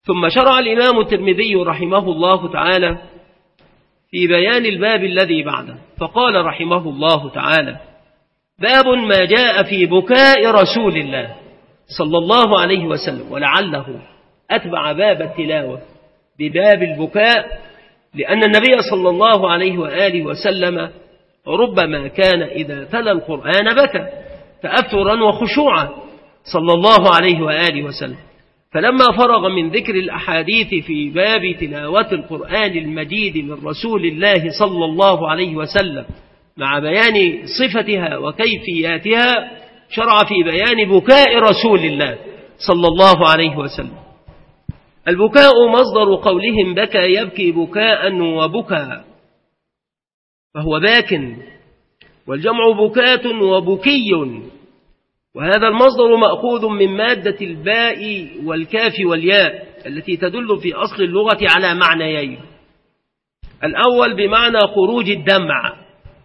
ثم شرع الإمام الترمذي رحمه الله تعالى في بيان الباب الذي بعده، فقال رحمه الله تعالى: باب ما جاء في بكاء رسول الله صلى الله عليه وسلم. ولعله أتبع باب التلاوة بباب البكاء، لأن النبي صلى الله عليه وآله وسلم ربما كان إذا تلا القرآن بكى تأثرا وخشوعا صلى الله عليه وآله وسلم. فلما فرغ من ذكر الأحاديث في باب تلاوة القرآن المجيد من رسول الله صلى الله عليه وسلم مع بيان صفتها وكيفياتها، شرع في بيان بكاء رسول الله صلى الله عليه وسلم. البكاء مصدر قولهم بكى يبكي بكاء وبكى، فهو باك، والجمع بكاة وبكي، وهذا المصدر مأخوذ من مادة الباء والكاف والياء التي تدل في أصل اللغة على معنيين: الأول بمعنى خروج الدمع،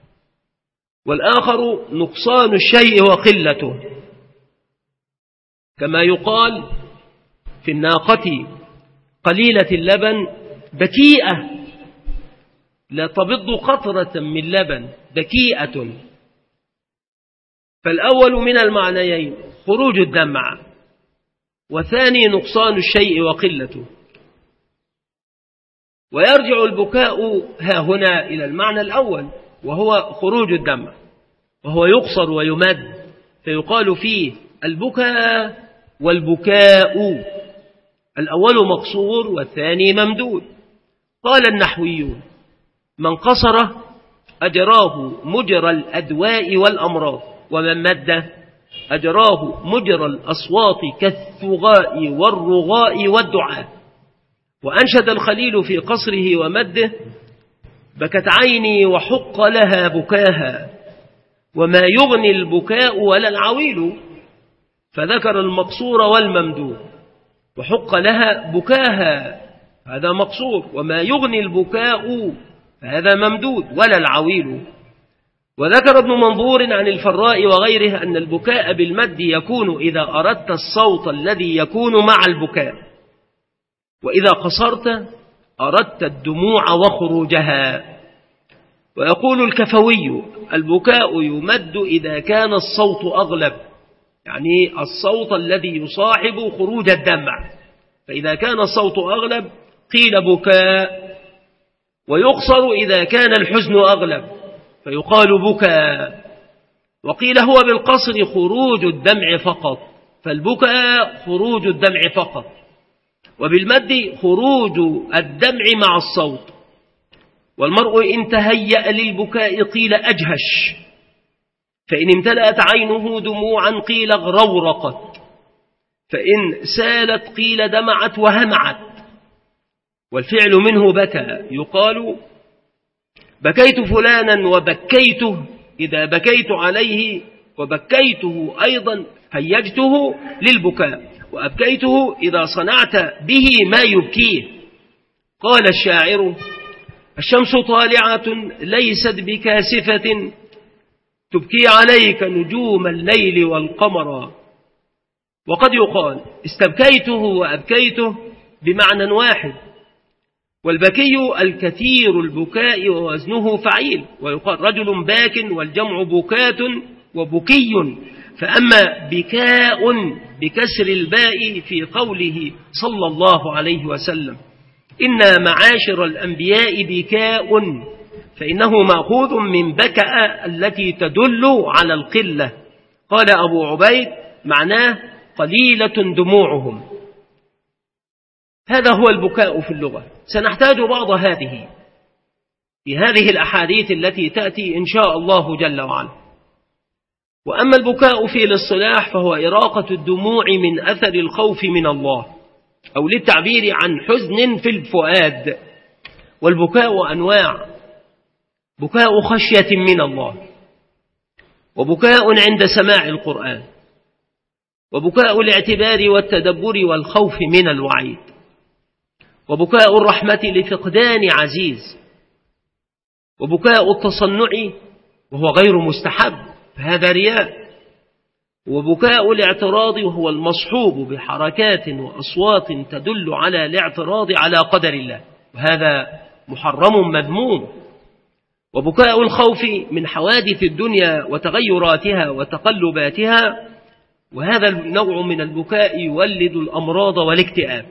والآخر نقصان الشيء وقلته، كما يقال في الناقة قليلة اللبن بكيئة لا تبض قطرة من لبن، بكيئة. فالأول من المعنيين خروج الدمع، وثاني نقصان الشيء وقلته. ويرجع البكاء ها هنا إلى المعنى الأول وهو خروج الدمع، وهو يقصر ويمد، فيقال فيه البكاء والبكاء، الأول مقصور والثاني ممدود. قال النحويون: من قصر أجراه مجرى الأدواء والأمراض، ومن مد أجراه مجرى الأصوات كالثغاء والرغاء والدعاء. وأنشد الخليل في قصره ومده: بكت عيني وحق لها بكاها، وما يغني البكاء ولا العويل. فذكر المقصور والممدود، وحق لها بكاها هذا مقصور، وما يغني البكاء هذا ممدود ولا العويل. وذكر ابن منظور عن الفراء وغيره أن البكاء بالمد يكون إذا أردت الصوت الذي يكون مع البكاء، وإذا قصرت أردت الدموع وخروجها. ويقول الكفوي: البكاء يمد إذا كان الصوت أغلب، يعني الصوت الذي يصاحب خروج الدمع، فإذا كان الصوت أغلب قيل بكاء. ويقصر إذا كان الحزن أغلب فيقال بكاء. وقيل هو بالقصر خروج الدمع فقط، فالبكاء خروج الدمع فقط، وبالمد خروج الدمع مع الصوت. والمرء إن تهيأ للبكاء قيل أجهش، فإن امتلأت عينه دموعا قيل غرورقت، فإن سالت قيل دمعت وهمعت. والفعل منه بكى، يقال بكيت فلانا وبكيته إذا بكيت عليه، وبكيته أيضا هيجته للبكاء، وأبكيته إذا صنعت به ما يبكيه. قال الشاعر: الشمس طالعة ليست بكاسفة، تبكي عليك نجوم الليل والقمر. وقد يقال استبكيته وأبكيته بمعنى واحد، والبكي الكثير البكاء ووزنه فعيل، ويقال رجل باك، والجمع بكات وبكي. فأما بكاء بكسر الباء في قوله صلى الله عليه وسلم: إنا معاشر الأنبياء بكاء، فإنه مأخوذ من بكأ التي تدل على القلة. قال أبو عبيد: معناه قليلة دموعهم. هذا هو البكاء في اللغة. سنحتاج بعض هذه في هذه الأحاديث التي تأتي إن شاء الله جل وعلا. وأما البكاء في الاصطلاح فهو إراقة الدموع من أثر الخوف من الله، أو للتعبير عن حزن في الفؤاد. والبكاء أنواع: بكاء خشية من الله، وبكاء عند سماع القرآن، وبكاء الاعتبار والتدبر والخوف من الوعيد، وبكاء الرحمة لفقدان عزيز، وبكاء التصنع وهو غير مستحب فهذا رياء، وبكاء الاعتراض وهو المصحوب بحركات وأصوات تدل على الاعتراض على قدر الله، وهذا محرم مذموم. وبكاء الخوف من حوادث الدنيا وتغيراتها وتقلباتها، وهذا النوع من البكاء يولد الأمراض والاكتئاب.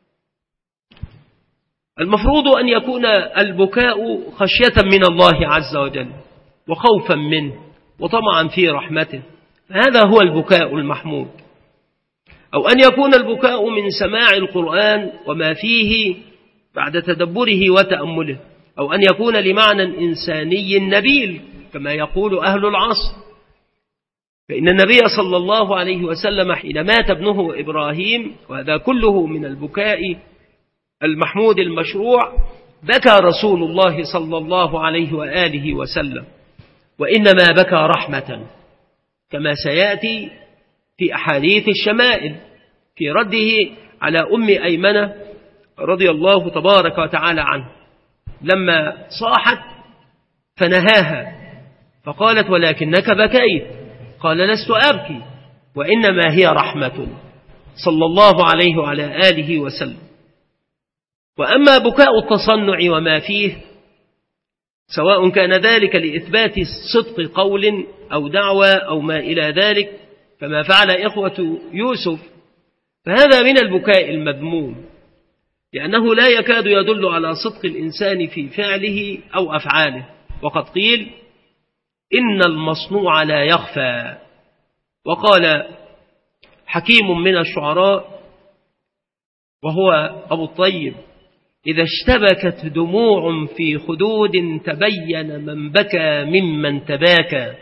المفروض أن يكون البكاء خشية من الله عز وجل وخوفا منه وطمعا في رحمته، هذا هو البكاء المحمود. أو أن يكون البكاء من سماع القرآن وما فيه بعد تدبره وتأمله، أو أن يكون لمعنى إنساني نبيل كما يقول أهل العصر. فإن النبي صلى الله عليه وسلم حين مات ابنه إبراهيم، وهذا كله من البكاء المحمود المشروع، بكى رسول الله صلى الله عليه وآله وسلم، وإنما بكى رحمة كما سيأتي في أحاديث الشمائل في رده على أم أيمنة رضي الله تبارك وتعالى عنه لما صاحت فنهاها فقالت: ولكنك بكيت. قال: لست أبكي وإنما هي رحمة، صلى الله عليه وعلى آله وسلم. وأما بكاء التصنع وما فيه، سواء كان ذلك لإثبات صدق قول أو دعوة أو ما إلى ذلك كما فعل إخوة يوسف، فهذا من البكاء المذموم، لأنه لا يكاد يدل على صدق الإنسان في فعله أو أفعاله. وقد قيل: إن المصنوع لا يخفى. وقال حكيم من الشعراء وهو أبو الطيب: إذا اشتبكت دموع في خدود تبين من بكى ممن تباكى.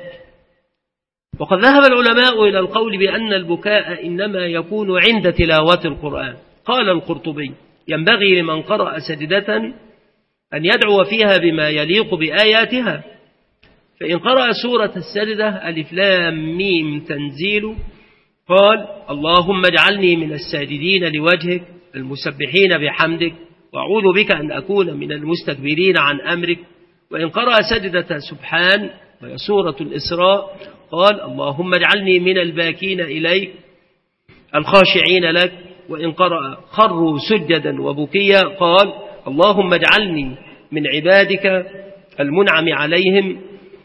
وقد ذهب العلماء إلى القول بأن البكاء إنما يكون عند تلاوة القرآن. قال القرطبي: ينبغي لمن قرأ سجدة أن يدعو فيها بما يليق بآياتها، فإن قرأ سورة السجدة ألف لام ميم تنزيل قال: اللهم اجعلني من الساجدين لوجهك المسبحين بحمدك، وأعوذ بك أن أكون من المستكبرين عن أمرك. وإن قرأ سجدة سبحان وهي سورة الإسراء قال: اللهم اجعلني من الباكين إليك الخاشعين لك. وإن قرأ خروا سجدا وبكيا قال: اللهم اجعلني من عبادك المنعم عليهم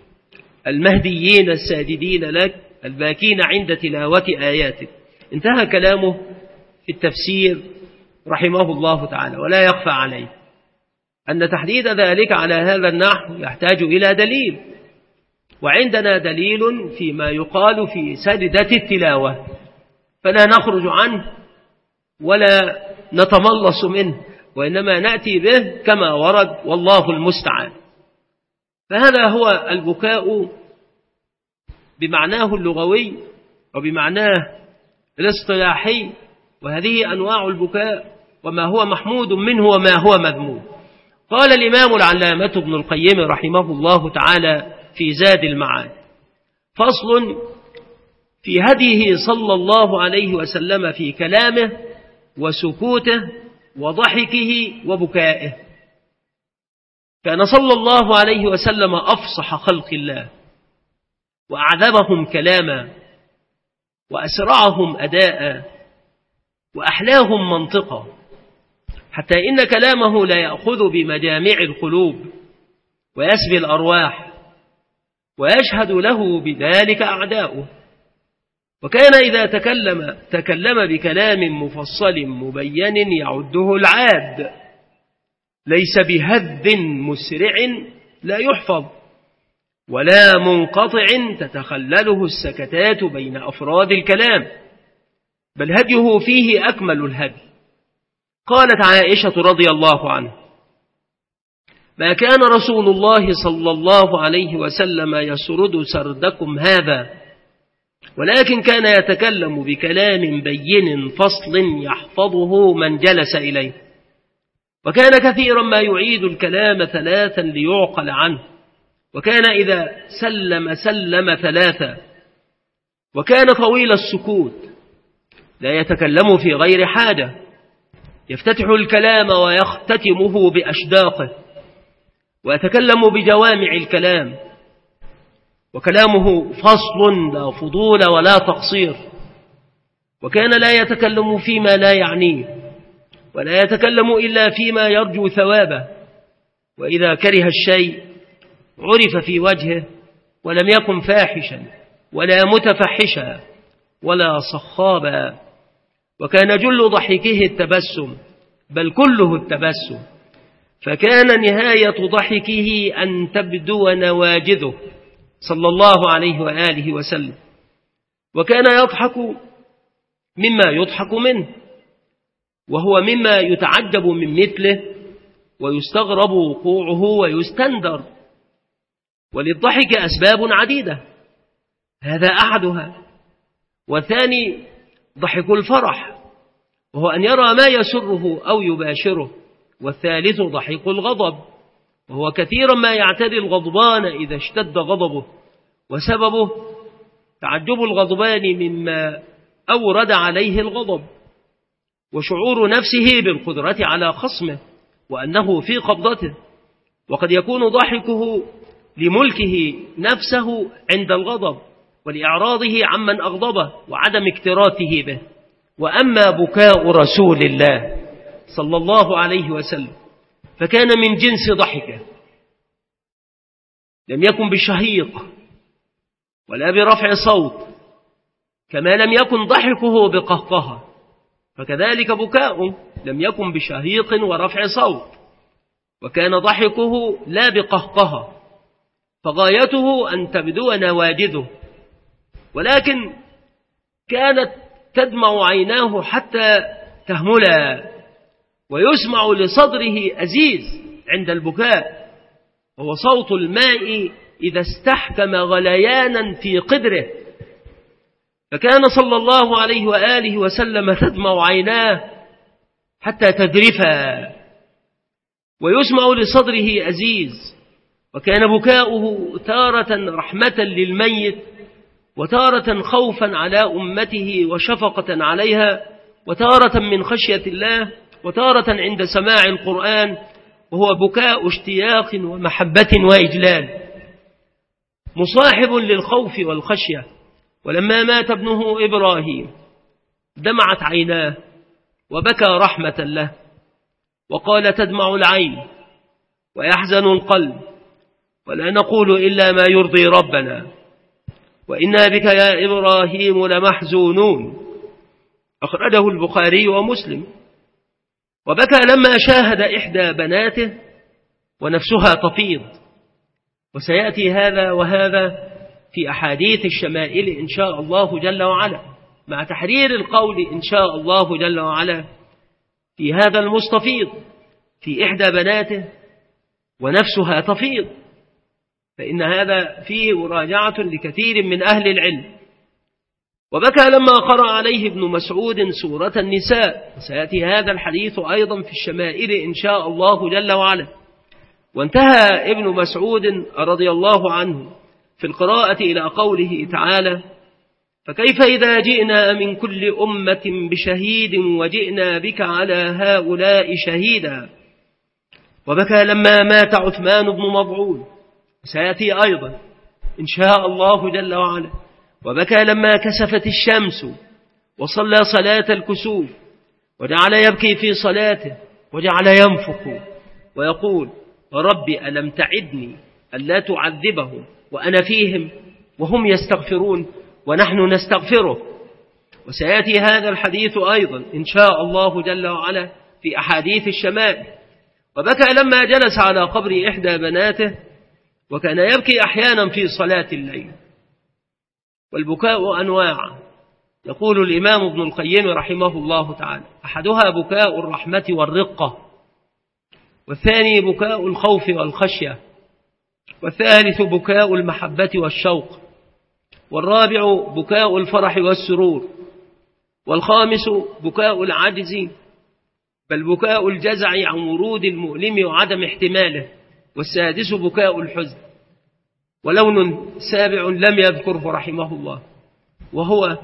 المهديين الساجدين لك الباكين عند تلاوة آياتك. انتهى كلامه في التفسير رحمه الله تعالى. ولا يخفى عليه أن تحديد ذلك على هذا النحو يحتاج إلى دليل، وعندنا دليل فيما يقال في سجدة التلاوة، فلا نخرج عنه ولا نتملص منه، وإنما نأتي به كما ورد، والله المستعان. فهذا هو البكاء بمعناه اللغوي وبمعناه الاصطلاحي، وهذه أنواع البكاء وما هو محمود منه وما هو مذموم. قال الإمام العلامة ابن القيم رحمه الله تعالى في زاد المعاد: فصل في هديه صلى الله عليه وسلم في كلامه وسكوته وضحكه وبكائه. كان صلى الله عليه وسلم أفصح خلق الله، وأعذبهم كلاما، وأسرعهم أداء، وأحلاهم منطقا، حتى إن كلامه لا يأخذ بمجامع القلوب ويسبي الأرواح، ويشهد له بذلك أعداؤه. وكان إذا تكلم بكلام مفصل مبين يعده العاد، ليس بهذ مسرع لا يحفظ، ولا منقطع تتخلله السكتات بين أفراد الكلام، بل هديه فيه أكمل الهدي. قالت عائشة رضي الله عنها: ما كان رسول الله صلى الله عليه وسلم يسرد سردكم هذا، ولكن كان يتكلم بكلام بين فصل يحفظه من جلس إليه، وكان كثيرا ما يعيد الكلام ثلاثا ليعقل عنه، وكان إذا سلم ثلاثا، وكان طويل السكوت لا يتكلم في غير حاجة، يفتتح الكلام ويختتمه بأشداقه، ويتكلم بجوامع الكلام، وكلامه فصل لا فضول ولا تقصير، وكان لا يتكلم فيما لا يعنيه، ولا يتكلم إلا فيما يرجو ثوابه، وإذا كره الشيء عرف في وجهه، ولم يكن فاحشا ولا متفحشا ولا صخابا، وكان جل ضحكه التبسم، بل كله التبسم، فكان نهاية ضحكه أن تبدو نواجذه صلى الله عليه وآله وسلم، وكان يضحك مما يضحك منه، وهو مما يتعجب من مثله ويستغرب وقوعه ويستندر. وللضحك أسباب عديدة، هذا أحدها. والثاني ضحك الفرح، وهو أن يرى ما يسره أو يباشره. والثالث ضحك الغضب، وهو كثيرا ما يعتري الغضبان إذا اشتد غضبه، وسببه تعجب الغضبان مما أورد عليه الغضب، وشعور نفسه بالقدرة على خصمه وأنه في قبضته. وقد يكون ضحكه لملكه نفسه عند الغضب ولإعراضه عمن أغضبه وعدم اكتراثه به. وأما بكاء رسول الله صلى الله عليه وسلم فكان من جنس ضحكه، لم يكن بشهيق ولا برفع صوت، كما لم يكن ضحكه بقهقهة، فكذلك بكاؤه لم يكن بشهيق ورفع صوت، وكان ضحكه لا بقهقهة، فغايته أن تبدو نواجذه، ولكن كانت تدمع عيناه حتى تهملا، ويسمع لصدره أزيز عند البكاء، وهو صوت الماء إذا استحكم غليانا في قدره. فكان صلى الله عليه وآله وسلم تدمع عيناه حتى تذرفا، ويسمع لصدره أزيز. وكان بكاؤه تارة رحمة للميت، وتارة خوفا على أمته وشفقة عليها، وتارة من خشية الله، وتارة عند سماع القرآن، وهو بكاء اشتياق ومحبة وإجلال، مصاحب للخوف والخشية. ولما مات ابنه إبراهيم دمعت عيناه وبكى رحمة له، وقال: تدمع العين ويحزن القلب، ولا نقول إلا ما يرضي ربنا، وإنا بك يا إبراهيم لمحزونون. أخرجه البخاري ومسلم. وبكى لما شاهد إحدى بناته ونفسها تفيض، وسيأتي هذا وهذا في أحاديث الشمائل إن شاء الله جل وعلا، مع تحرير القول إن شاء الله جل وعلا في هذا المستفيض في إحدى بناته ونفسها تفيض، فإن هذا فيه مراجعة لكثير من أهل العلم. وبكى لما قرأ عليه ابن مسعود سورة النساء، وسيأتي هذا الحديث أيضا في الشمائل إن شاء الله جل وعلا. وانتهى ابن مسعود رضي الله عنه في القراءة إلى قوله تعالى: فكيف إذا جئنا من كل أمة بشهيد وجئنا بك على هؤلاء شهيدا. وبكى لما مات عثمان بن مظعون، سيأتي أيضا إن شاء الله جل وعلا. وبكى لما كسفت الشمس وصلى صلاة الكسوف، وجعل يبكي في صلاته، وجعل ينفخ ويقول: ربي ألم تعدني ألا تعذبهم وأنا فيهم وهم يستغفرون ونحن نستغفره. وسيأتي هذا الحديث أيضا إن شاء الله جل وعلا في أحاديث الشمائل. وبكى لما جلس على قبر إحدى بناته، وكان يبكي أحيانا في صلاة الليل. والبكاء أنواع، يقول الإمام ابن القيم رحمه الله تعالى: أحدها بكاء الرحمة والرقة، والثاني بكاء الخوف والخشية، والثالث بكاء المحبة والشوق، والرابع بكاء الفرح والسرور، والخامس بكاء العجز بل بكاء الجزع عن ورود المؤلم وعدم احتماله، والسادس بكاء الحزن. ولون سابع لم يذكره رحمه الله، وهو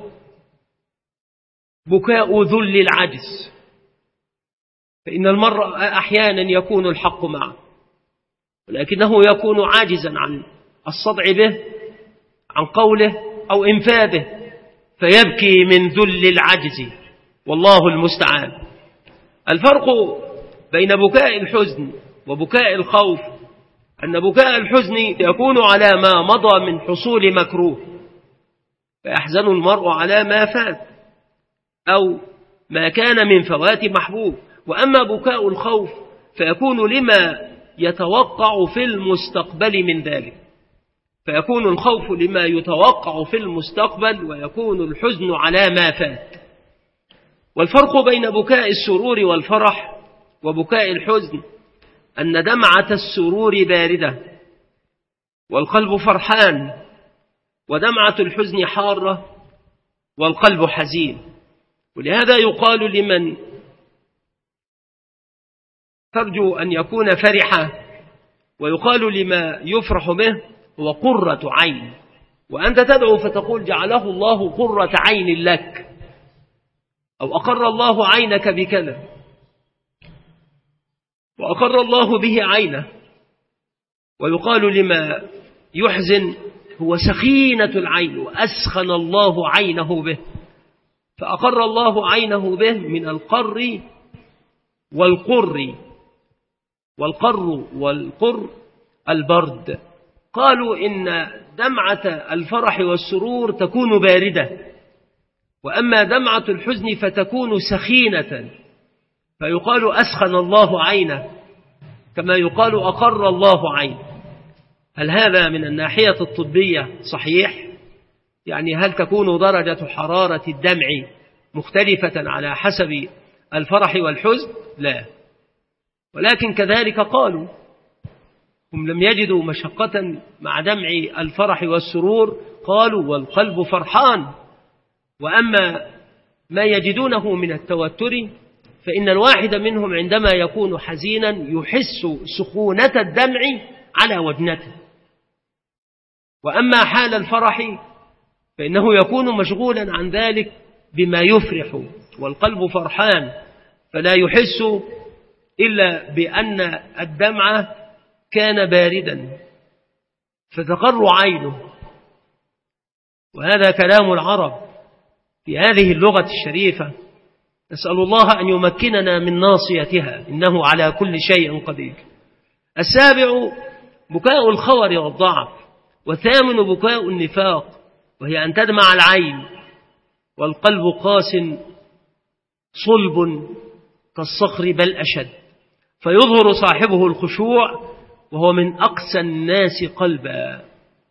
بكاء ذل العجز، فإن المرء أحيانا يكون الحق معه ولكنه يكون عاجزا عن الصدع به عن قوله أو إنفاذه فيبكي من ذل العجز، والله المستعان. الفرق بين بكاء الحزن وبكاء الخوف أن بكاء الحزن يكون على ما مضى من حصول مكروه، فيحزن المرء على ما فات أو ما كان من فوات محبوب. وأما بكاء الخوف فيكون لما يتوقع في المستقبل من ذلك، فيكون الخوف لما يتوقع في المستقبل ويكون الحزن على ما فات. والفرق بين بكاء السرور والفرح وبكاء الحزن أن دمعة السرور باردة والقلب فرحان، ودمعة الحزن حارة والقلب حزين. ولهذا يقال لمن ترجو أن يكون فرحا، ويقال لما يفرح به هو قرة عين. وأنت تدعو فتقول جعله الله قرة عين لك، أو أقر الله عينك بكذا، وأقر الله به عينه. ويقال لما يحزن هو سخينة العين، وأسخن الله عينه به، فأقر الله عينه به من القر والقر، والقر والقر البرد. قالوا إن دمعة الفرح والسرور تكون باردة، وأما دمعة الحزن فتكون سخينة، فيقال أسخن الله عينه كما يقال أقر الله عينه. هل هذا من الناحية الطبية صحيح؟ يعني هل تكون درجة حرارة الدمع مختلفة على حسب الفرح والحزن؟ لا. ولكن كذلك قالوا هم لم يجدوا مشقة مع دمع الفرح والسرور، قالوا والقلب فرحان. وأما ما يجدونه من التوتر فإن الواحد منهم عندما يكون حزينا يحس سخونة الدمع على وجنته، وأما حال الفرح فإنه يكون مشغولا عن ذلك بما يفرح، والقلب فرحان فلا يحس إلا بأن الدمع كان باردا فتقر عينه. وهذا كلام العرب في هذه اللغة الشريفة، نسأل الله أن يمكننا من ناصيتها، إنه على كل شيء قدير. السابع بكاء الخور والضعف، والثامن بكاء النفاق، وهي أن تدمع العين والقلب قاس صلب كالصخر بل أشد، فيظهر صاحبه الخشوع وهو من أقسى الناس قلبا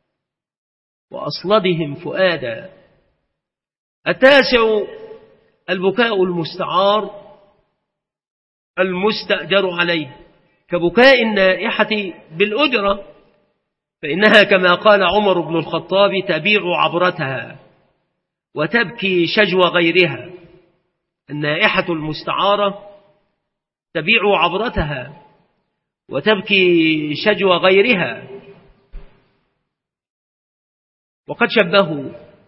وأصلدهم فؤادا. التاسع البكاء المستعار المستأجر عليه، كبكاء النائحة بالأجرة، فإنها كما قال عمر بن الخطاب تبيع عبرتها وتبكي شجو غيرها. النائحة المستعارة تبيع عبرتها وتبكي شجو غيرها. وقد شبهوا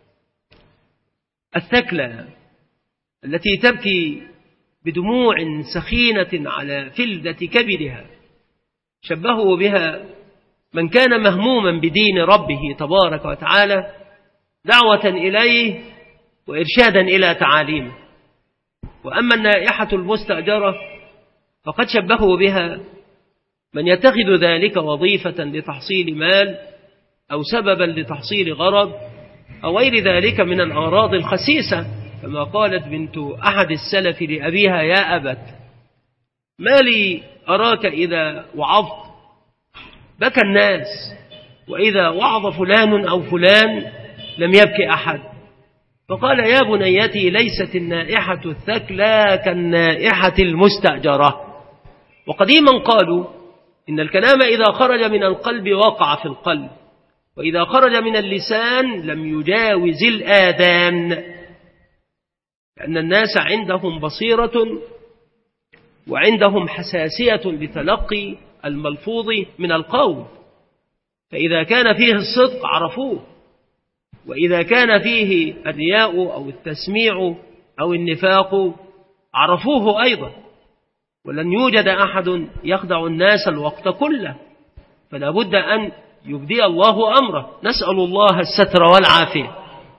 الثكلى التي تبكي بدموع سخينة على فلذة كبدها، شبهوا بها من كان مهموما بدين ربه تبارك وتعالى دعوة إليه وإرشادا إلى تعاليمه. وأما النائحة المستأجرة فقد شبهوا بها من يتخذ ذلك وظيفة لتحصيل مال أو سببا لتحصيل غرض أو غير ذلك من الأغراض الخسيسة، كما قالت بنت أحد السلف لأبيها يا أبت ما لي أراك إذا وعظت بكى الناس، وإذا وعظ فلان أو فلان لم يبكي أحد. فقال يا بنيتي ليست النائحة الثكلى كالنائحة المستأجرة. وقديما قالوا إن الكلام إذا خرج من القلب وقع في القلب، وإذا خرج من اللسان لم يجاوز الآذان، لأن الناس عندهم بصيرة وعندهم حساسية لتلقي الملفوظ من القول، فإذا كان فيه الصدق عرفوه، وإذا كان فيه الرياء أو التسميع أو النفاق عرفوه أيضا. ولن يوجد أحد يخدع الناس الوقت كله، فلا بد أن يبدي الله أمره، نسأل الله الستر والعافية.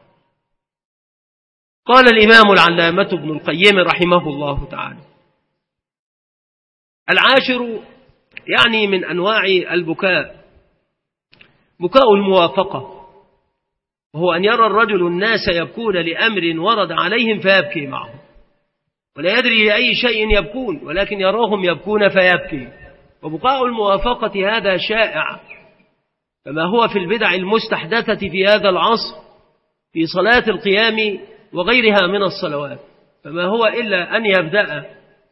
قال الإمام العلامة ابن القيم رحمه الله تعالى: العاشر يعني من أنواع البكاء بكاء الموافقة، وهو أن يرى الرجل الناس يبكون لأمر ورد عليهم فيبكي معهم، ولا يدري لأي شيء يبكون ولكن يراهم يبكون فيبكي. وبكاء الموافقة هذا شائع، كما هو في البدع المستحدثة في هذا العصر في صلاة القيام وغيرها من الصلوات، فما هو إلا أن يبدأ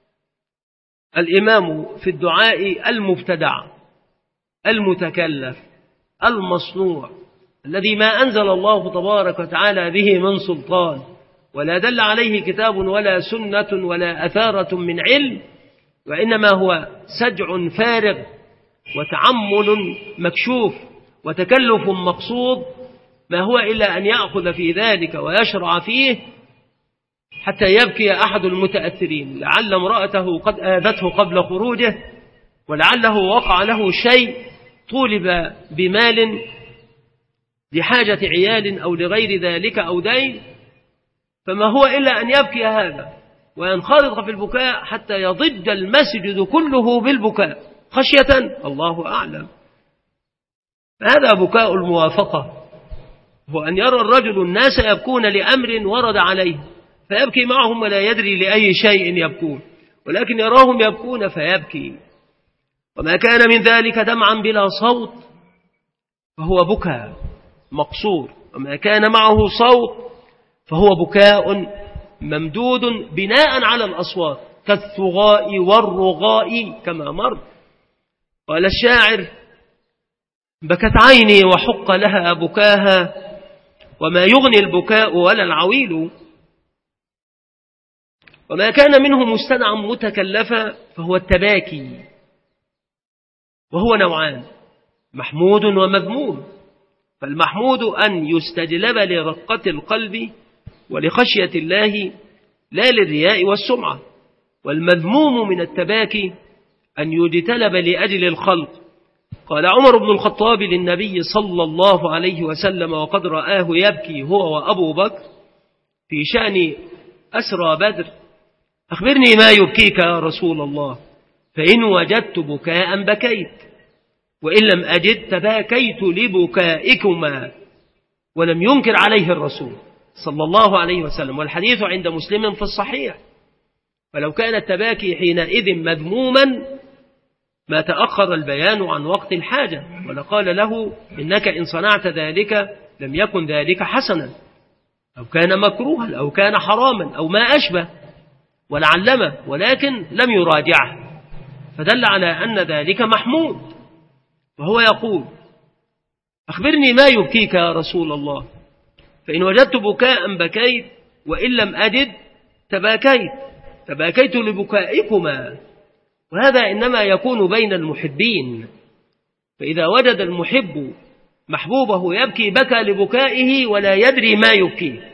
الإمام في الدعاء المبتدع المتكلف المصنوع الذي ما أنزل الله تبارك وتعالى به من سلطان، ولا دل عليه كتاب ولا سنة ولا أثارة من علم، وإنما هو سجع فارغ وتعمل مكشوف وتكلف مقصود، ما هو إلا أن يأخذ في ذلك ويشرع فيه حتى يبكي أحد المتأثرين، لعل امرأته قد آذته قبل خروجه، ولعله وقع له شيء، طولب بمال لحاجة عيال أو لغير ذلك أو دين، فما هو إلا أن يبكي هذا وينخرط في البكاء حتى يضج المسجد كله بالبكاء خشية الله أعلم. هذا بكاء الموافقة، هو أن يرى الرجل الناس يبكون لأمر ورد عليه فيبكي معهم ولا يدري لأي شيء يبكون، ولكن يراهم يبكون فيبكي. وما كان من ذلك دمعا بلا صوت فهو بكاء مقصور، وما كان معه صوت فهو بكاء ممدود بناء على الأصوات كالثغاء والرغاء كما مر. قال الشاعر: بكت عيني وحق لها بكاها وما يغني البكاء ولا العويل. وما كان منه مستدعا متكلفا فهو التباكي، وهو نوعان: محمود ومذموم. فالمحمود أن يستجلب لرقة القلب ولخشية الله لا للرياء والسمعة، والمذموم من التباكي أن يجتلب لأجل الخلق. قال عمر بن الخطاب للنبي صلى الله عليه وسلم وقد رآه يبكي هو وأبو بكر في شأن أسرى بدر: أخبرني ما يبكيك يا رسول الله، فإن وجدت بكاء بكيت وإن لم أجد تباكيت لبكائكما. ولم ينكر عليه الرسول صلى الله عليه وسلم، والحديث عند مسلم في الصحيح. فلو كان التباكي حينئذ مذموما ما تأخر البيان عن وقت الحاجة، ولقال له: إنك إن صنعت ذلك لم يكن ذلك حسنا، أو كان مكروها أو كان حراما أو ما أشبه، ولعلمه ولكن لم يراجعه، فدل على أن ذلك محمود. وهو يقول: أخبرني ما يبكيك يا رسول الله، فإن وجدت بكاء بكيت وإن لم أجد تباكيت لبكائكما. وهذا إنما يكون بين المحبين، فإذا وجد المحب محبوبه يبكي بكى لبكائه ولا يدري ما يبكيه،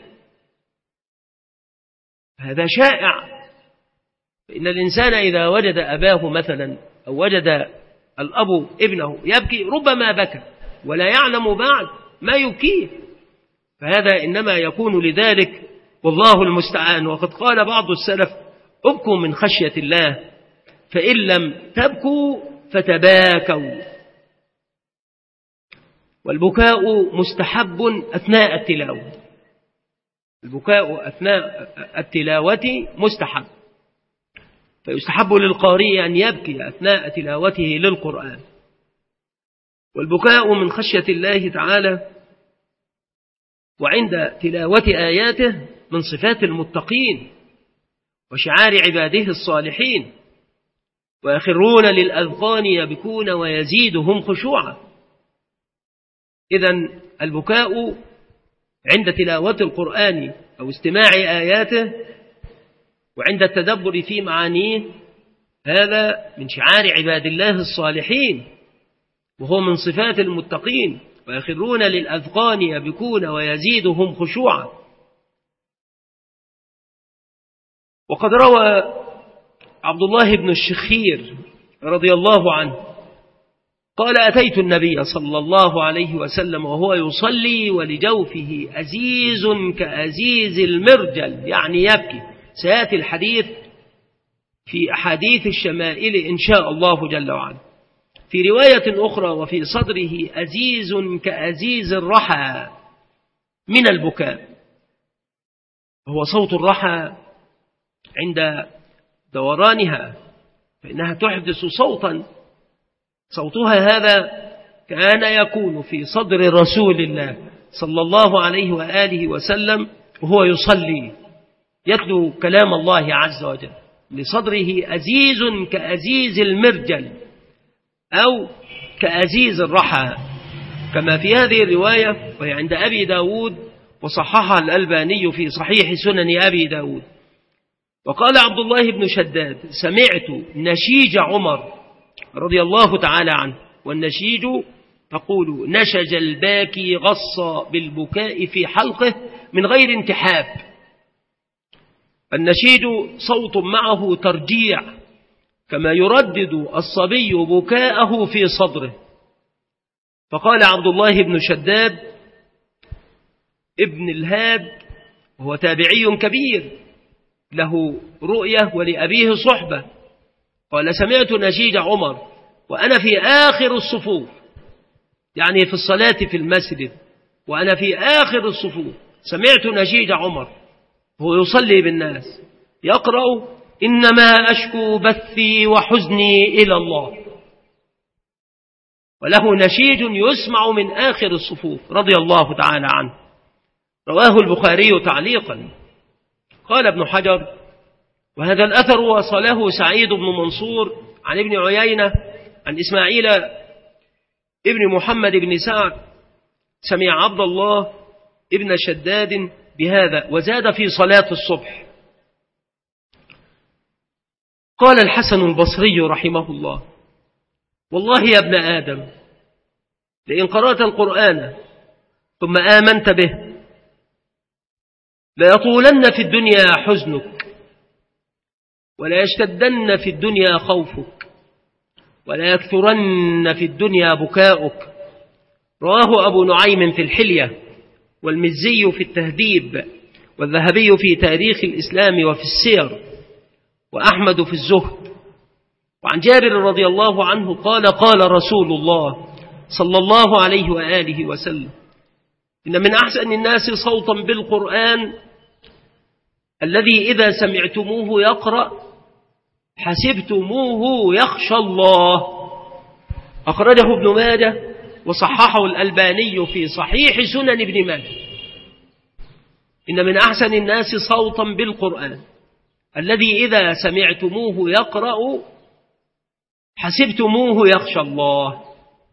هذا شائع. فإن الإنسان إذا وجد أباه مثلا أو وجد الأب ابنه يبكي ربما بكى ولا يعلم بعد ما يبكيه، فهذا إنما يكون لذلك والله المستعان. وقد قال بعض السلف: ابكوا من خشية الله، فإن لم تبكوا فتباكوا. والبكاء مستحب أثناء التلاوة، البكاء أثناء التلاوة مستحب، فيستحب للقارئ أن يبكي أثناء تلاوته للقرآن. والبكاء من خشية الله تعالى وعند تلاوة آياته من صفات المتقين وشعار عباده الصالحين، ويخرون للأذقان يبكون ويزيدهم خشوعا. إذن البكاء عند تلاوة القرآن أو استماع آياته وعند التدبر في معانيه هذا من شعار عباد الله الصالحين، وهو من صفات المتقين. ويخرون للأذقان يبكون ويزيدهم خشوعا. وقد روى عبد الله بن الشخير رضي الله عنه قال أتيت النبي صلى الله عليه وسلم وهو يصلي ولجوفه أزيز كأزيز المرجل، يعني يبكي. سيأتي الحديث في أحاديث الشمائل إن شاء الله جل وعلا. في رواية أخرى وفي صدره أزيز كأزيز الرحى من البكاء. هو صوت الرحى عند دورانها فإنها تحدث صوتا، صوتها هذا كان يكون في صدر رسول الله صلى الله عليه وآله وسلم وهو يصلي يتلو كلام الله عز وجل، لصدره أزيز كأزيز المرجل أو كأزيز الرحى، كما في هذه الرواية وهي عند أبي داود وصححها الألباني في صحيح سنن أبي داود. وقال عبد الله بن شداد سمعت نشيج عمر رضي الله تعالى عنه، والنشيج تقول نشج الباكي غص بالبكاء في حلقه من غير انتحاب. النشيج صوت معه ترجيع، كما يردد الصبي بكاءه في صدره. فقال عبد الله بن شداد ابن الهاد وهو تابعي كبير له رؤية ولأبيه صحبة، قال سمعت نشيج عمر وأنا في آخر الصفوف، يعني في الصلاة في المسجد وأنا في آخر الصفوف، سمعت نشيج عمر وهو يصلي بالناس يقرأ إنما أشكو بثي وحزني إلى الله، وله نشيج يسمع من آخر الصفوف رضي الله تعالى عنه. رواه البخاري تعليقا. قال ابن حجر وهذا الأثر وصله سعيد بن منصور عن ابن عيينة عن إسماعيل ابن محمد بن سعد سمع عبد الله ابن شداد بهذا وزاد في صلاة الصبح. قال الحسن البصري رحمه الله والله يا ابن آدم لئن قرأت القرآن ثم آمنت به ليطولن في الدنيا حزنك ولا يشتدن في الدنيا خوفك ولا يكثرن في الدنيا بكاؤك. رواه أبو نعيم في الحلية والمزي في التهذيب والذهبي في تاريخ الإسلام وفي السير وأحمد في الزهد. وعن جابر رضي الله عنه قال قال رسول الله صلى الله عليه وآله وسلم إن من أحسن الناس صوتا بالقرآن الذي إذا سمعتموه يقرأ حسبتموه يخشى الله. أخرجه ابن ماجه وصححه الألباني في صحيح سنن ابن ماجه. إن من أحسن الناس صوتا بالقرآن الذي إذا سمعتموه يقرأ حسبتموه يخشى الله.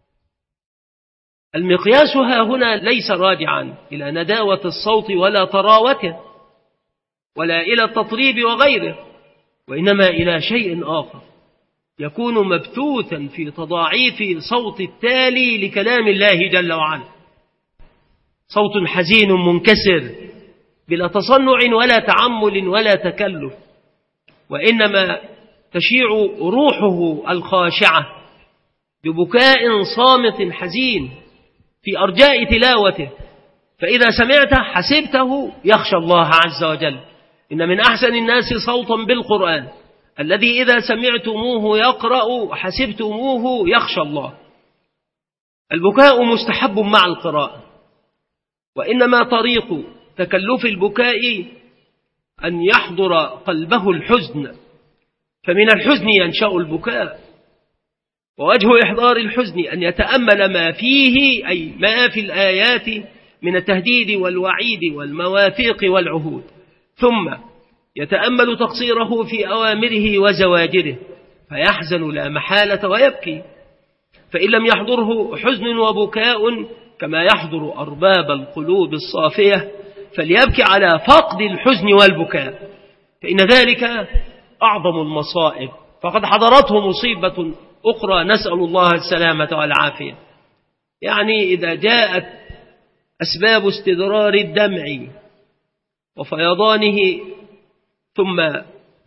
المقياس ها هنا ليس راجعا إلى نداوة الصوت ولا طراوته ولا إلى التطريب وغيره، وإنما إلى شيء آخر يكون مبثوثا في تضاعيف صوت التالي لكلام الله جل وعلا، صوت حزين منكسر بلا تصنع ولا تعمل ولا تكلف، وإنما تشيع روحه الخاشعة ببكاء صامت حزين في أرجاء تلاوته، فإذا سمعته حسبته يخشى الله عز وجل. إن من أحسن الناس صوتا بالقرآن الذي إذا سمعتموه يقرأ حسبتموه يخشى الله. البكاء مستحب مع القراءة، وإنما طريق تكلف البكاء أن يحضر قلبه الحزن، فمن الحزن ينشأ البكاء، ووجه إحضار الحزن أن يتأمل ما فيه أي ما في الآيات من التهديد والوعيد والمواثيق والعهود، ثم يتأمل تقصيره في أوامره وزواجره فيحزن لا محالة ويبكي. فإن لم يحضره حزن وبكاء كما يحضر أرباب القلوب الصافية فليبكي على فقد الحزن والبكاء، فإن ذلك أعظم المصائب، فقد حضرته مصيبة أخرى نسأل الله السلامة والعافية. يعني إذا جاءت أسباب استدرار الدمع وفيضانه ثم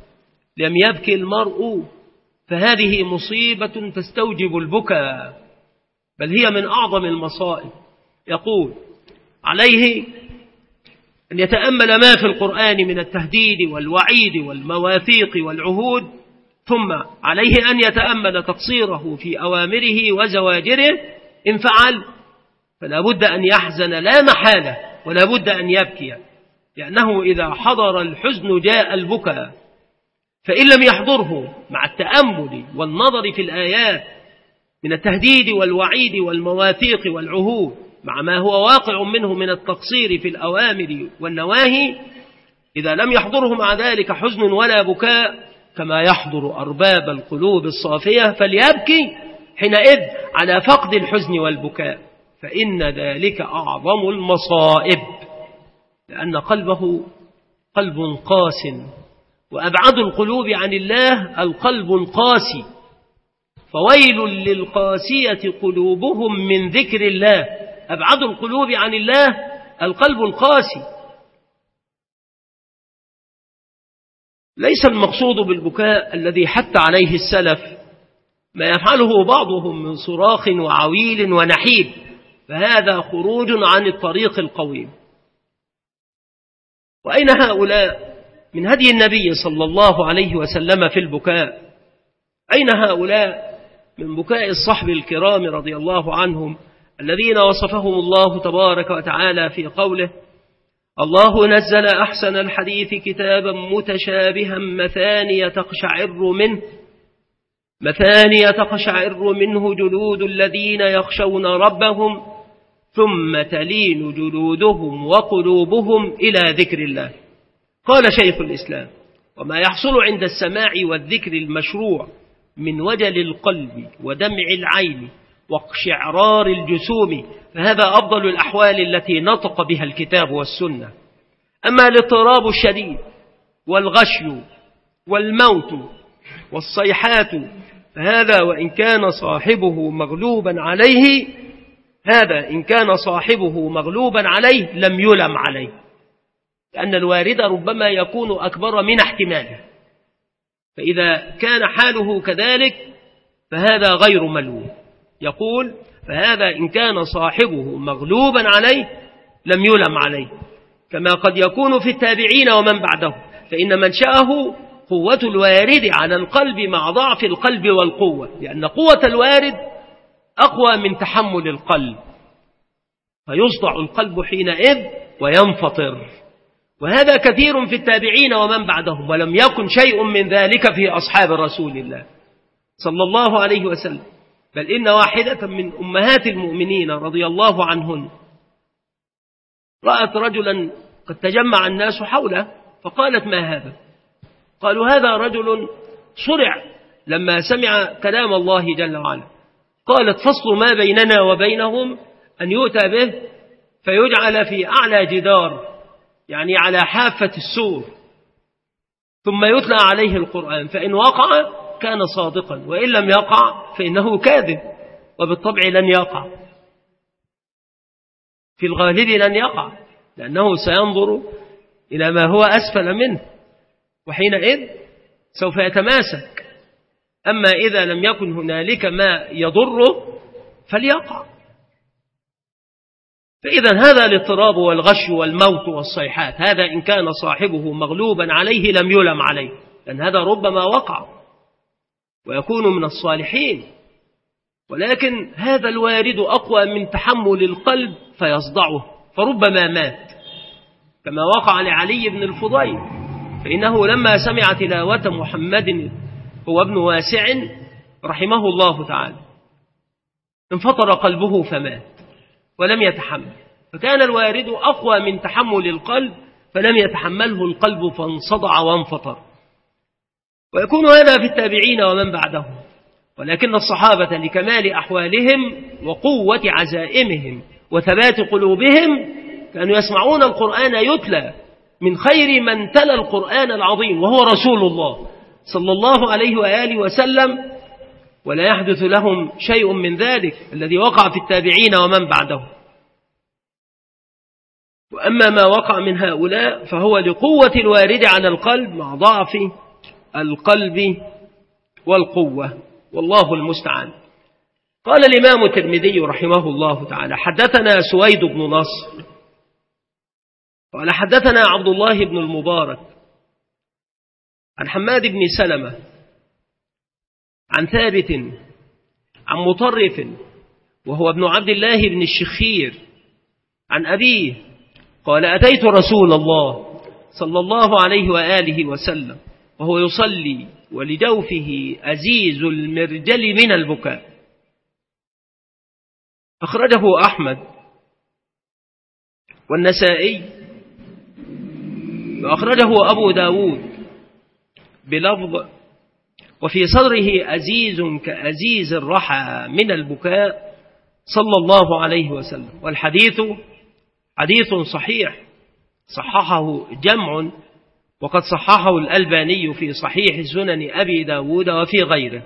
لم يبكي المرء فهذه مصيبة تستوجب البكاء. بل هي من أعظم المصائب. يقول: عليه أن يتأمل ما في القرآن من التهديد والوعيد والمواثيق والعهود، ثم عليه أن يتأمل تقصيره في أوامره وزواجره. إن فعل فلا بد أن يحزن لا محالة، ولا بد أن يبكي، لأنه إذا حضر الحزن جاء البكاء. فإن لم يحضره مع التأمل والنظر في الآيات من التهديد والوعيد والمواثيق والعهود، مع ما هو واقع منه من التقصير في الأوامر والنواهي، إذا لم يحضره مع ذلك حزن ولا بكاء كما يحضر أرباب القلوب الصافية، فليبكي حينئذ على فقد الحزن والبكاء، فإن ذلك أعظم المصائب، لأن قلبه قلب قاس، وأبعد القلوب عن الله القلب القاسي. فويل للقاسية قلوبهم من ذكر الله. أبعد القلوب عن الله القلب القاسي. ليس المقصود بالبكاء الذي حث عليه السلف ما يفعله بعضهم من صراخ وعويل ونحيب، فهذا خروج عن الطريق القويم. وأين هؤلاء من هدي النبي صلى الله عليه وسلم في البكاء؟ أين هؤلاء من بكاء الصحب الكرام رضي الله عنهم الذين وصفهم الله تبارك وتعالى في قوله: الله نزل أحسن الحديث كتابا متشابها مثانية تقشعر منه جلود الذين يخشون ربهم ثم تلين جلودهم وقلوبهم إلى ذكر الله. قال شيخ الإسلام: وما يحصل عند السماع والذكر المشروع من وجل القلب ودمع العين واقشعرار الجسوم، فهذا أفضل الأحوال التي نطق بها الكتاب والسنة. أما الاضطراب الشديد والغشي والموت والصيحات، فهذا وإن كان صاحبه مغلوبا عليه لم يلم عليه، لأن الوارد ربما يكون أكبر من احتماله، فإذا كان حاله كذلك فهذا غير ملوم. يقول: فهذا إن كان صاحبه مغلوبا عليه لم يلم عليه، كما قد يكون في التابعين ومن بعده، فإن منشأه قوة الوارد على القلب مع ضعف القلب والقوة، لأن قوة الوارد أقوى من تحمل القلب، فيصدع القلب حينئذ وينفطر. وهذا كثير في التابعين ومن بعدهم، ولم يكن شيء من ذلك في أصحاب رسول الله صلى الله عليه وسلم. بل إن واحدة من أمهات المؤمنين رضي الله عنهن رأت رجلا قد تجمع الناس حوله، فقالت: ما هذا؟ قالوا: هذا رجل صرع لما سمع كلام الله جل وعلا. قالت: فصل ما بيننا وبينهم أن يؤتى به فيجعل في أعلى جدار، يعني على حافة السور، ثم يتلى عليه القرآن، فإن وقع كان صادقا، وإن لم يقع فإنه كاذب، وبالطبع لن يقع، في الغالب لن يقع، لأنه سينظر إلى ما هو أسفل منه، وحينئذ سوف يتماسك. أما إذا لم يكن هنالك ما يضره فليقع. فإذا هذا الاضطراب والغش والموت والصيحات، هذا إن كان صاحبه مغلوبا عليه لم يلم عليه، لأن هذا ربما وقع ويكون من الصالحين، ولكن هذا الوارد أقوى من تحمل القلب فيصدعه، فربما مات، كما وقع لعلي بن الفضيل، فإنه لما سمع تلاوة محمد هو ابن واسع رحمه الله تعالى انفطر قلبه فمات ولم يتحمل، فكان الوارد أقوى من تحمل القلب فلم يتحمله القلب فانصدع وانفطر. ويكون هذا في التابعين ومن بعدهم، ولكن الصحابة لكمال أحوالهم وقوة عزائمهم وثبات قلوبهم كانوا يسمعون القرآن يتلى من خير من تلا القرآن العظيم، وهو رسول الله صلى الله عليه وآله وسلم، ولا يحدث لهم شيء من ذلك الذي وقع في التابعين ومن بعدهم. وأما ما وقع من هؤلاء فهو لقوة الوارد على القلب مع ضعف القلب والقوة، والله المستعان. قال الإمام الترمذي رحمه الله تعالى: حدثنا سويد بن نصر قال حدثنا عبد الله بن المبارك عن حماد بن سلمة عن ثابت عن مطرف وهو ابن عبد الله بن الشخير عن أبيه قال: أتيت رسول الله صلى الله عليه وآله وسلم وهو يصلي ولجوفه أزيز المرجل من البكاء. أخرجه أحمد والنسائي وأخرجه أبو داود بلفظ: وفي صدره أزيز كأزيز الرحى من البكاء صلى الله عليه وسلم. والحديث حديث صحيح صححه جمع، وقد صححه الألباني في صحيح سنن أبي داود وفي غيره.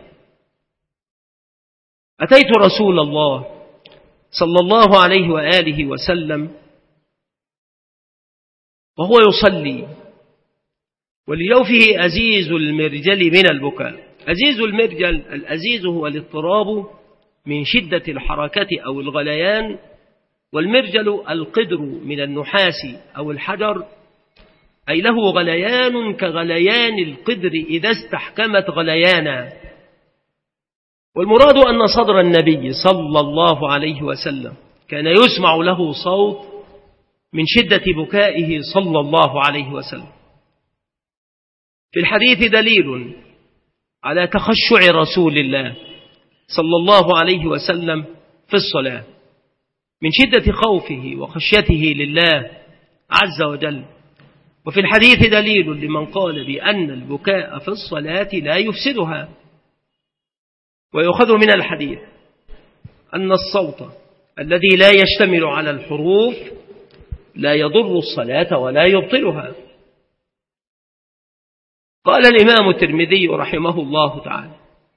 أتيت رسول الله صلى الله عليه وآله وسلم وهو يصلي ولجوفه أزيز المرجل من البكاء. أزيز المرجل، الأزيز هو الاضطراب من شدة الحركة أو الغليان، والمرجل القدر من النحاس أو الحجر، أي له غليان كغليان القدر إذا استحكمت غليانا. والمراد أن صدر النبي صلى الله عليه وسلم كان يسمع له صوت من شدة بكائه صلى الله عليه وسلم. في الحديث دليل على تخشع رسول الله صلى الله عليه وسلم في الصلاة من شدة خوفه وخشيته لله عز وجل. وفي الحديث دليل لمن قال بأن البكاء في الصلاة لا يفسدها. ويؤخذ من الحديث أن الصوت الذي لا يشتمل على الحروف لا يضر الصلاة ولا يبطلها. قال الإمام الترمذي رحمه الله تعالى: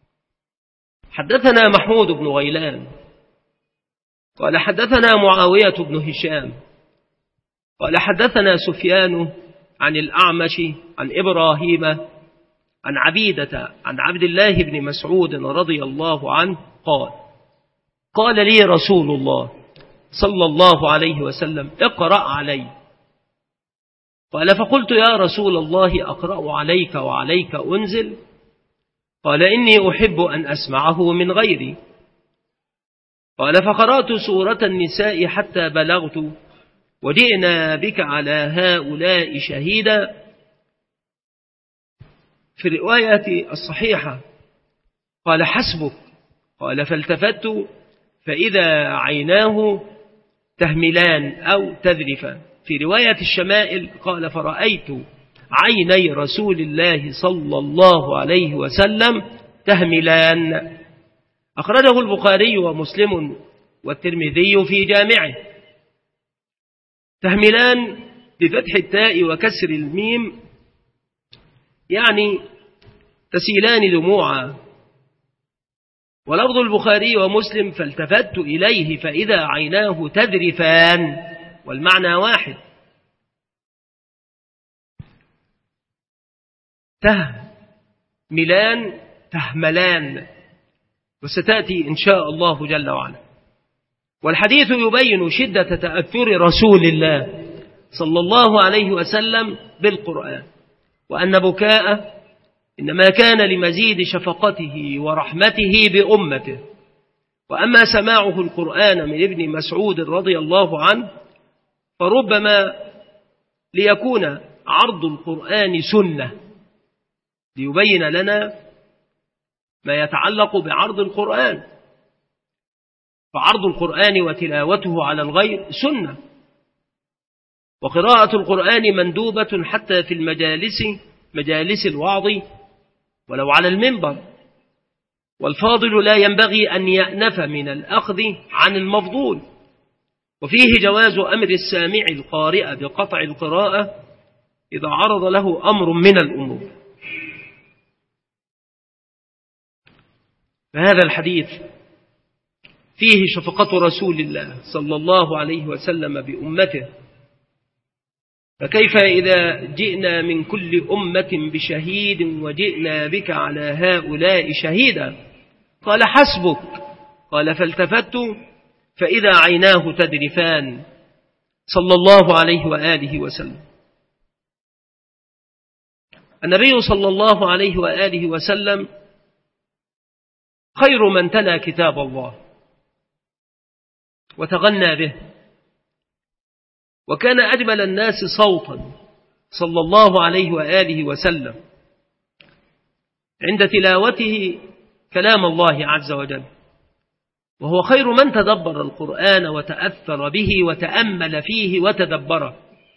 حدثنا محمود بن غيلان قال حدثنا معاوية بن هشام قال حدثنا سفيان عن الأعمش عن إبراهيم عن عبيدة عن عبد الله بن مسعود رضي الله عنه قال لي رسول الله صلى الله عليه وسلم: اقرأ علي. قال: فقلت: يا رسول الله، أقرأ عليك وعليك أنزل؟ قال: إني أحب أن أسمعه من غيري. قال: فقرأت سورة النساء حتى بلغت: وجئنا بك على هؤلاء شهيدا. في الرواية الصحيحة قال: حسبك. قال: فالتفت فإذا عيناه تهملان أو تذرفان. في رواية الشمائل قال: فرأيت عيني رسول الله صلى الله عليه وسلم تهملان. أخرجه البخاري ومسلم والترمذي في جامعه. تهملان بفتح التاء وكسر الميم، يعني تسيلان دموعا. ولفظ البخاري ومسلم: فالتفت إليه فإذا عيناه تذرفان، والمعنى واحد. تهملان تهملان، وستأتي إن شاء الله جل وعلا. والحديث يبين شدة تأثر رسول الله صلى الله عليه وسلم بالقرآن، وأن بكاءه إنما كان لمزيد شفقته ورحمته بأمته. وأما سماعه القرآن من ابن مسعود رضي الله عنه فربما ليكون عرض القرآن سنة، ليبين لنا ما يتعلق بعرض القرآن. فعرض القرآن وتلاوته على الغير سنة، وقراءة القرآن مندوبة حتى في مجالس الوعظ ولو على المنبر. والفاضل لا ينبغي أن يأنف من الأخذ عن المفضول. وفيه جواز أمر السامع القارئ بقطع القراءة إذا عرض له أمر من الأمور. فهذا الحديث فيه شفقة رسول الله صلى الله عليه وسلم بأمته. فكيف إذا جئنا من كل أمة بشهيد وجئنا بك على هؤلاء شهيدا؟ قال: حسبك. قال فالتفت فإذا عيناه تذرفان صلى الله عليه وآله وسلم. النبي صلى الله عليه وآله وسلم خير من تلا كتاب الله وتغنى به، وكان أجمل الناس صوتا صلى الله عليه وآله وسلم عند تلاوته كلام الله عز وجل، وهو خير من تدبر القرآن وتأثر به وتأمل فيه وتدبره،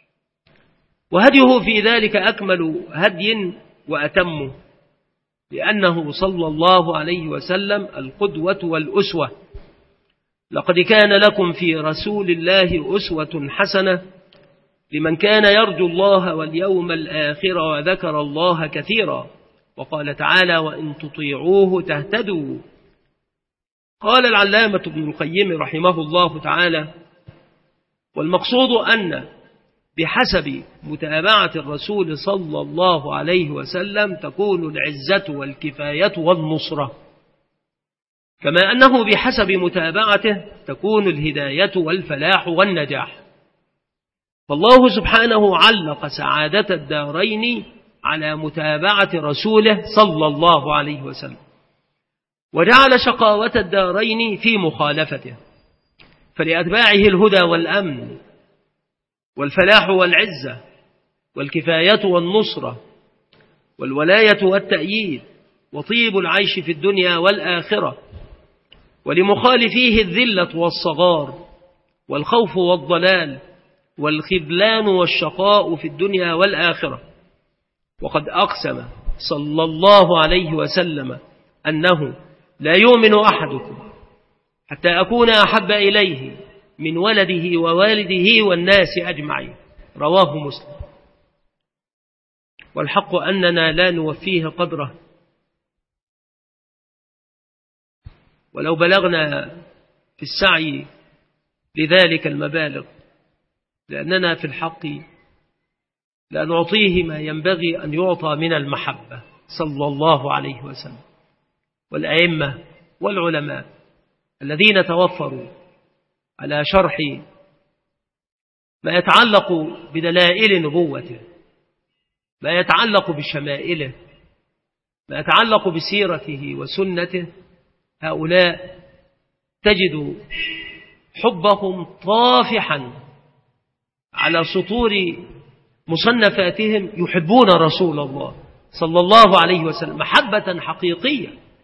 وهديه في ذلك أكمل هدي وأتمه، لأنه صلى الله عليه وسلم القدوة والأسوة. لقد كان لكم في رسول الله أسوة حسنة لمن كان يرجو الله واليوم الآخر وذكر الله كثيرا. وقال تعالى وإن تطيعوه تهتدوا. قال العلامة ابن القيم رحمه الله تعالى: والمقصود أن بحسب متابعة الرسول صلى الله عليه وسلم تكون العزة والكفاية والنصرة، كما أنه بحسب متابعته تكون الهداية والفلاح والنجاح. فالله سبحانه علق سعادة الدارين على متابعة رسوله صلى الله عليه وسلم، وجعل شقاوة الدارين في مخالفته، فلأتباعه الهدى والأمن والفلاح والعزة والكفاية والنصرة والولاية والتأييد وطيب العيش في الدنيا والآخرة، ولمخالفيه الذلة والصغار والخوف والضلال والخذلان والشقاء في الدنيا والآخرة. وقد أقسم صلى الله عليه وسلم أنه لا يؤمن أحدكم حتى أكون أحب إليه من ولده ووالده والناس أجمعين، رواه مسلم. والحق أننا لا نوفيه قدره ولو بلغنا في السعي لذلك المبالغ، لأننا في الحق لا نعطيه ما ينبغي أن يعطى من المحبة صلى الله عليه وسلم. والأئمة والعلماء الذين توفروا على شرح ما يتعلق بدلائل نبوته، ما يتعلق بشمائله، ما يتعلق بسيرته وسنته، هؤلاء تجد حبهم طافحا على سطور مصنفاتهم، يحبون رسول الله صلى الله عليه وسلم محبة حقيقية.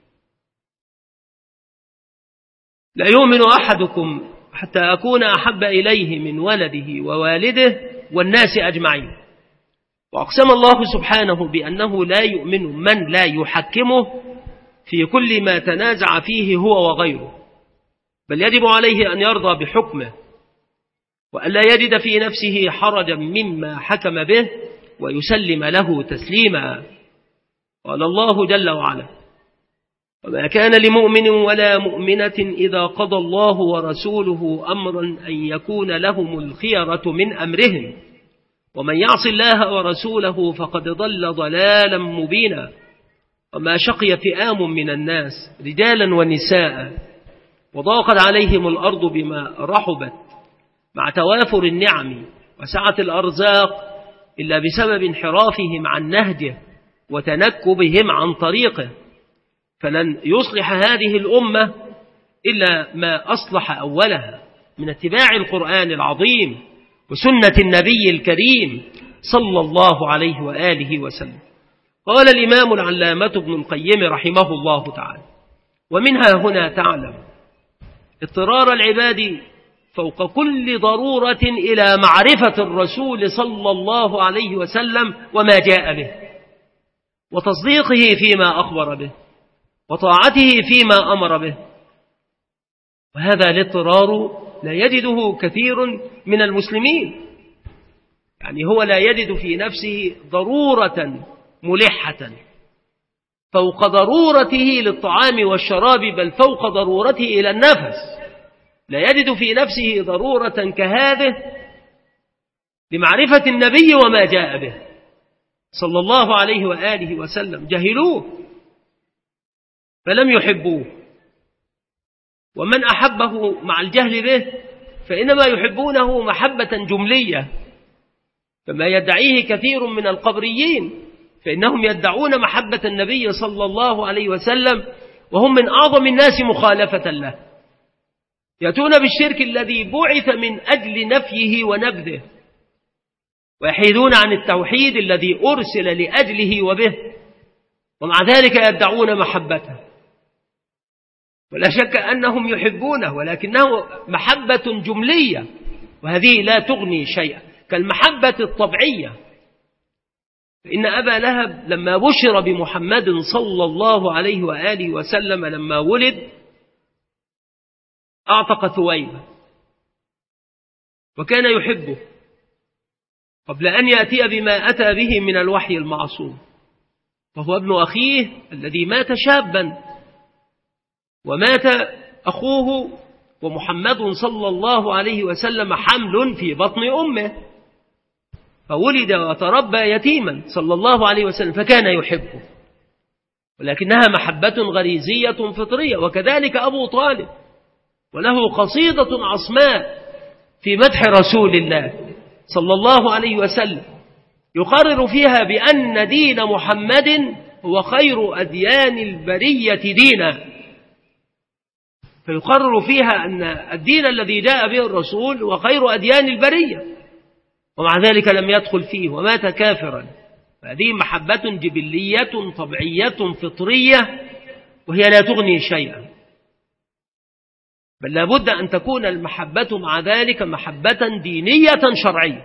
لا يؤمن أحدكم حتى أكون أحب إليه من ولده ووالده والناس أجمعين. وأقسم الله سبحانه بأنه لا يؤمن من لا يحكمه في كل ما تنازع فيه هو وغيره، بل يجب عليه أن يرضى بحكمه وألا يجد في نفسه حرجا مما حكم به ويسلم له تسليما. قال الله جل وعلا: وما كان لمؤمن ولا مؤمنة إذا قضى الله ورسوله أمرا أن يكون لهم الخيرة من أمرهم ومن يعص الله ورسوله فقد ضل ضلالا مبينا. وما شقي فئام من الناس رجالا ونساء وضاقت عليهم الأرض بما رحبت مع توافر النعم وسعة الأرزاق إلا بسبب انحرافهم عن نهجه وتنكبهم عن طريقه. فلن يصلح هذه الأمة إلا ما أصلح أولها من اتباع القرآن العظيم وسنة النبي الكريم صلى الله عليه وآله وسلم. قال الإمام العلامة ابن القيم رحمه الله تعالى: ومنها هنا تعلم اضطرار العباد فوق كل ضرورة إلى معرفة الرسول صلى الله عليه وسلم وما جاء به، وتصديقه فيما أخبر به، وطاعته فيما أمر به. وهذا الاضطرار لا يجده كثير من المسلمين، يعني هو لا يجد في نفسه ضرورة ملحة فوق ضرورته للطعام والشراب، بل فوق ضرورته إلى النفس. لا يجد في نفسه ضرورة كهذه لمعرفة النبي وما جاء به صلى الله عليه وآله وسلم. جهلوه فلم يحبوه، ومن أحبه مع الجهل به فإنما يحبونه محبة جملية، فما يدعيه كثير من القبريين فإنهم يدعون محبة النبي صلى الله عليه وسلم وهم من أعظم الناس مخالفة له، يأتون بالشرك الذي بعث من أجل نفيه ونبذه، ويحيدون عن التوحيد الذي أرسل لأجله وبه، ومع ذلك يدعون محبته. ولا شك أنهم يحبونه، ولكنه محبة جملية، وهذه لا تغني شيئا، كالمحبة الطبيعية. فإن أبا لهب لما بشر بمحمد صلى الله عليه وآله وسلم لما ولد أعتق ثويبة، وكان يحبه قبل أن يأتي بما أتى به من الوحي المعصوم، وهو ابن أخيه الذي مات شابا، ومات أخوه ومحمد صلى الله عليه وسلم حمل في بطن أمه، فولد وتربى يتيما صلى الله عليه وسلم، فكان يحبه، ولكنها محبة غريزية فطرية. وكذلك أبو طالب، وله قصيدة عصماء في مدح رسول الله صلى الله عليه وسلم يقرر فيها بأن دين محمد هو خير أديان البرية دينا، فيقرر فيها أن الدين الذي جاء به الرسول هو خير أديان البرية، ومع ذلك لم يدخل فيه ومات كافرا. فهذه محبة جبلية طبيعية فطرية، وهي لا تغني شيئا، بل لابد أن تكون المحبة مع ذلك محبة دينية شرعية.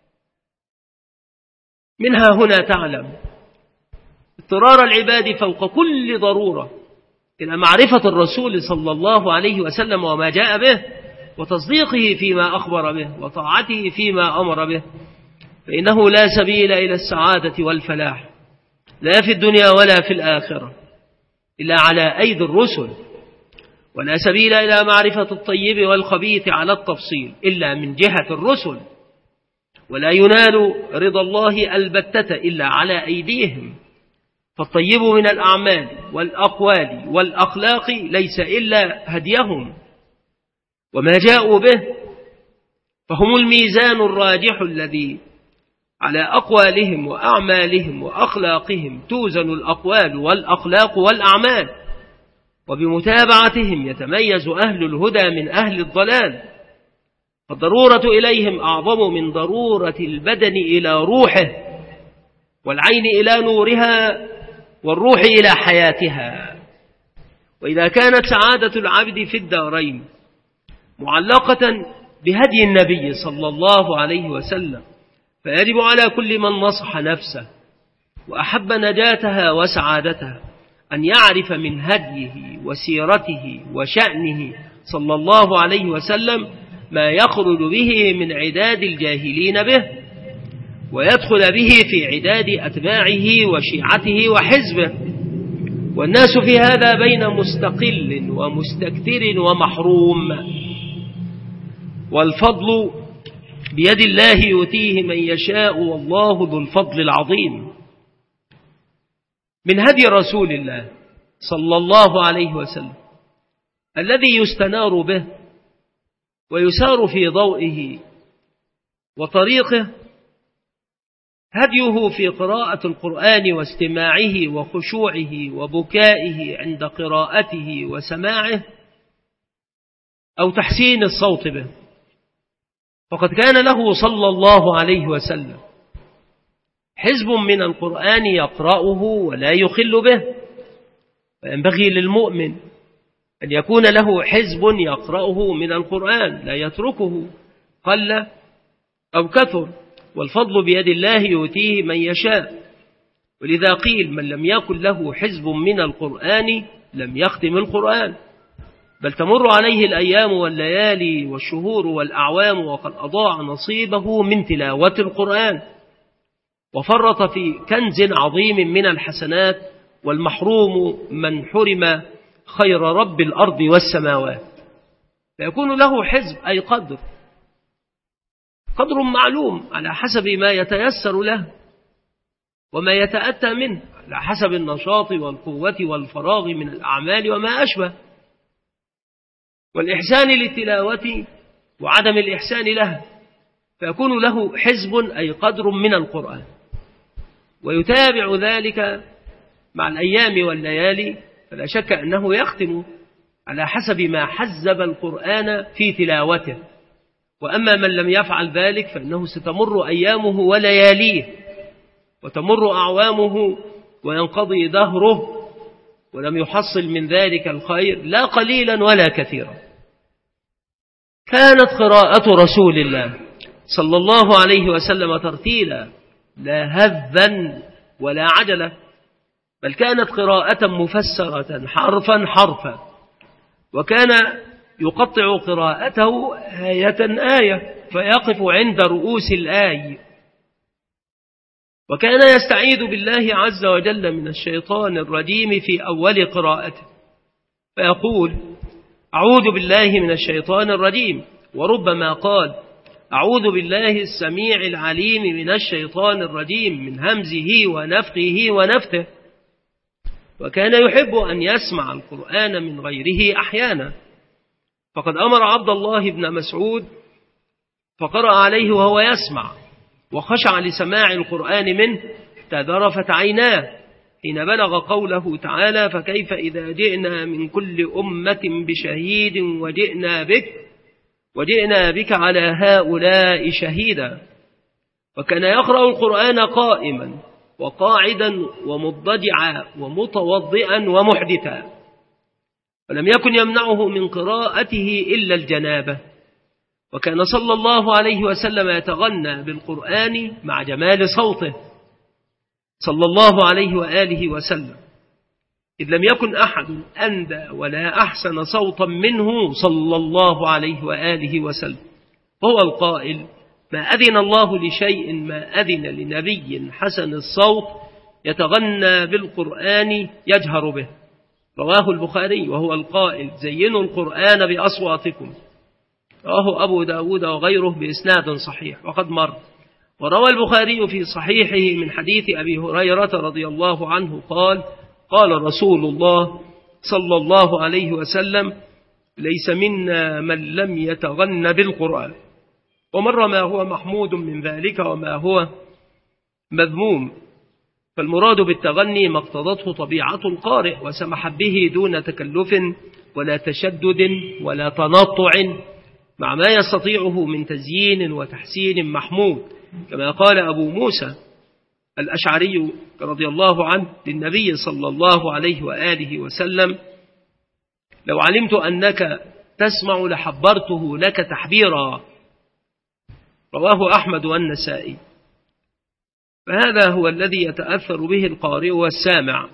منها هنا تعلم اضطرار العباد فوق كل ضرورة إلى معرفة الرسول صلى الله عليه وسلم وما جاء به، وتصديقه فيما أخبر به، وطاعته فيما أمر به، فإنه لا سبيل إلى السعادة والفلاح لا في الدنيا ولا في الآخرة إلا على أيدي الرسل، ولا سبيل إلى معرفة الطيب والخبيث على التفصيل إلا من جهة الرسل، ولا ينال رضا الله البتة إلا على أيديهم. فالطيب من الأعمال والأقوال والأخلاق ليس إلا هديهم وما جاءوا به، فهم الميزان الراجح الذي على أقوالهم وأعمالهم وأخلاقهم توزن الأقوال والأخلاق والأعمال، وبمتابعتهم يتميز أهل الهدى من أهل الضلال. فالضرورة إليهم أعظم من ضرورة البدن إلى روحه، والعين إلى نورها، والروح إلى حياتها. وإذا كانت سعادة العبد في الدارين معلقة بهدي النبي صلى الله عليه وسلم، فيجب على كل من نصح نفسه وأحب نجاتها وسعادتها أن يعرف من هديه وسيرته وشأنه صلى الله عليه وسلم ما يخرج به من عداد الجاهلين به، ويدخل به في عداد أتباعه وشيعته وحزبه. والناس في هذا بين مستقل ومستكثر ومحروم، والفضل بيد الله يؤتيه من يشاء والله ذو الفضل العظيم. من هدي رسول الله صلى الله عليه وسلم الذي يستنار به ويسار في ضوئه وطريقه هديه في قراءة القرآن واستماعه وخشوعه وبكائه عند قراءته وسماعه، أو تحسين الصوت به. فقد كان له صلى الله عليه وسلم حزب من القرآن يقرأه ولا يخل به، فينبغي للمؤمن أن يكون له حزب يقرأه من القرآن لا يتركه قل أو كثر، والفضل بيد الله يؤتيه من يشاء. ولذا قيل من لم يكن له حزب من القرآن لم يختم القرآن، بل تمر عليه الأيام والليالي والشهور والأعوام وقد أضاع نصيبه من تلاوة القرآن، وفرط في كنز عظيم من الحسنات، والمحروم من حرم خير رب الأرض والسماوات. فيكون له حزب أي قدر معلوم على حسب ما يتيسر له وما يتأتى منه، على حسب النشاط والقوة والفراغ من الأعمال وما أشبه. والإحسان للتلاوة وعدم الإحسان لها، فيكون له حزب أي قدر من القرآن، ويتابع ذلك مع الأيام والليالي، فلا شك أنه يختم على حسب ما حزب القرآن في تلاوته. وأما من لم يفعل ذلك فإنه ستمر أيامه ولياليه، وتمر أعوامه وينقضي دهره، ولم يحصل من ذلك الخير لا قليلا ولا كثيرا. كانت قراءة رسول الله صلى الله عليه وسلم ترتيلا لا هذا ولا عجلة، بل كانت قراءة مفسرة حرفا حرفا، وكان يقطع قراءته آية آية فيقف عند رؤوس الآي، وكان يستعيذ بالله عز وجل من الشيطان الرجيم في أول قراءته، فيقول أعوذ بالله من الشيطان الرجيم، وربما قال أعوذ بالله السميع العليم من الشيطان الرجيم من همزه ونفخه ونفثه. وكان يحب أن يسمع القرآن من غيره أحيانا، فقد أمر عبد الله بن مسعود فقرأ عليه وهو يسمع، وخشع لسماع القرآن منه، تذرفت عيناه حين بلغ قوله تعالى فكيف إذا جئنا من كل أمة بشهيد وجئنا بك على هؤلاء شهيدا. وكان يقرأ القرآن قائما وقاعدا ومضجعا ومتوضئا ومحدثا، ولم يكن يمنعه من قراءته إلا الجنابة. وكان صلى الله عليه وسلم يتغنى بالقرآن مع جمال صوته صلى الله عليه وآله وسلم، إذ لم يكن أحد أندى ولا أحسن صوتا منه صلى الله عليه وآله وسلم. هو القائل ما أذن الله لشيء ما أذن لنبي حسن الصوت يتغنى بالقرآن يجهر به، رواه البخاري. وهو القائل زينوا القرآن بأصواتكم، رواه أبو داود وغيره بإسناد صحيح وقد مر. وروى البخاري في صحيحه من حديث أبي هريرة رضي الله عنه قال قال رسول الله صلى الله عليه وسلم ليس منا من لم يتغن بالقرآن. ومر ما هو محمود من ذلك وما هو مذموم، فالمراد بالتغني ما اقتضته طبيعة القارئ وسمح به دون تكلف ولا تشدد ولا تنطع، مع ما يستطيعه من تزيين وتحسين محمود، كما قال أبو موسى الأشعري رضي الله عنه للنبي صلى الله عليه وآله وسلم لو علمت أنك تسمع لحبرته لك تحبيرا، رواه أحمد والنسائي. فهذا هو الذي يتأثر به القارئ والسامع.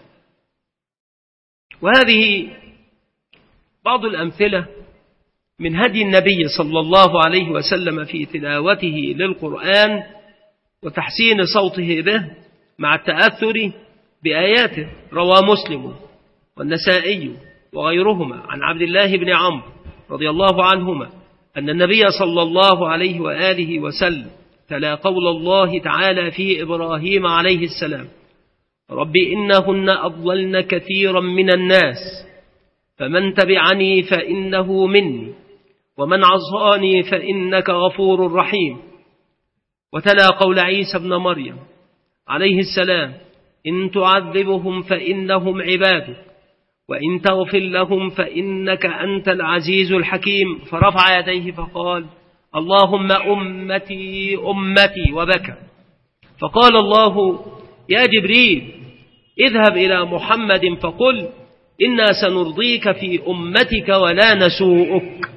وهذه بعض الأمثلة من هدي النبي صلى الله عليه وسلم في تلاوته للقرآن وتحسين صوته به مع التأثر بآياته. روى مسلم والنسائي وغيرهما عن عبد الله بن عمرو رضي الله عنهما أن النبي صلى الله عليه وآله وسلم تلا قول الله تعالى في إبراهيم عليه السلام رب إنهن أضللن كثيرا من الناس فمن تبعني فإنه مني ومن عصاني فإنك غفور رحيم. وتلا قول عيسى بن مريم عليه السلام إن تعذبهم فإنهم عبادك وإن تغفر لهم فإنك أنت العزيز الحكيم، فرفع يديه فقال اللهم أمتي أمتي وبكى. فقال الله يا جبريل اذهب إلى محمد فقل إنا سنرضيك في أمتك ولا نسوءك.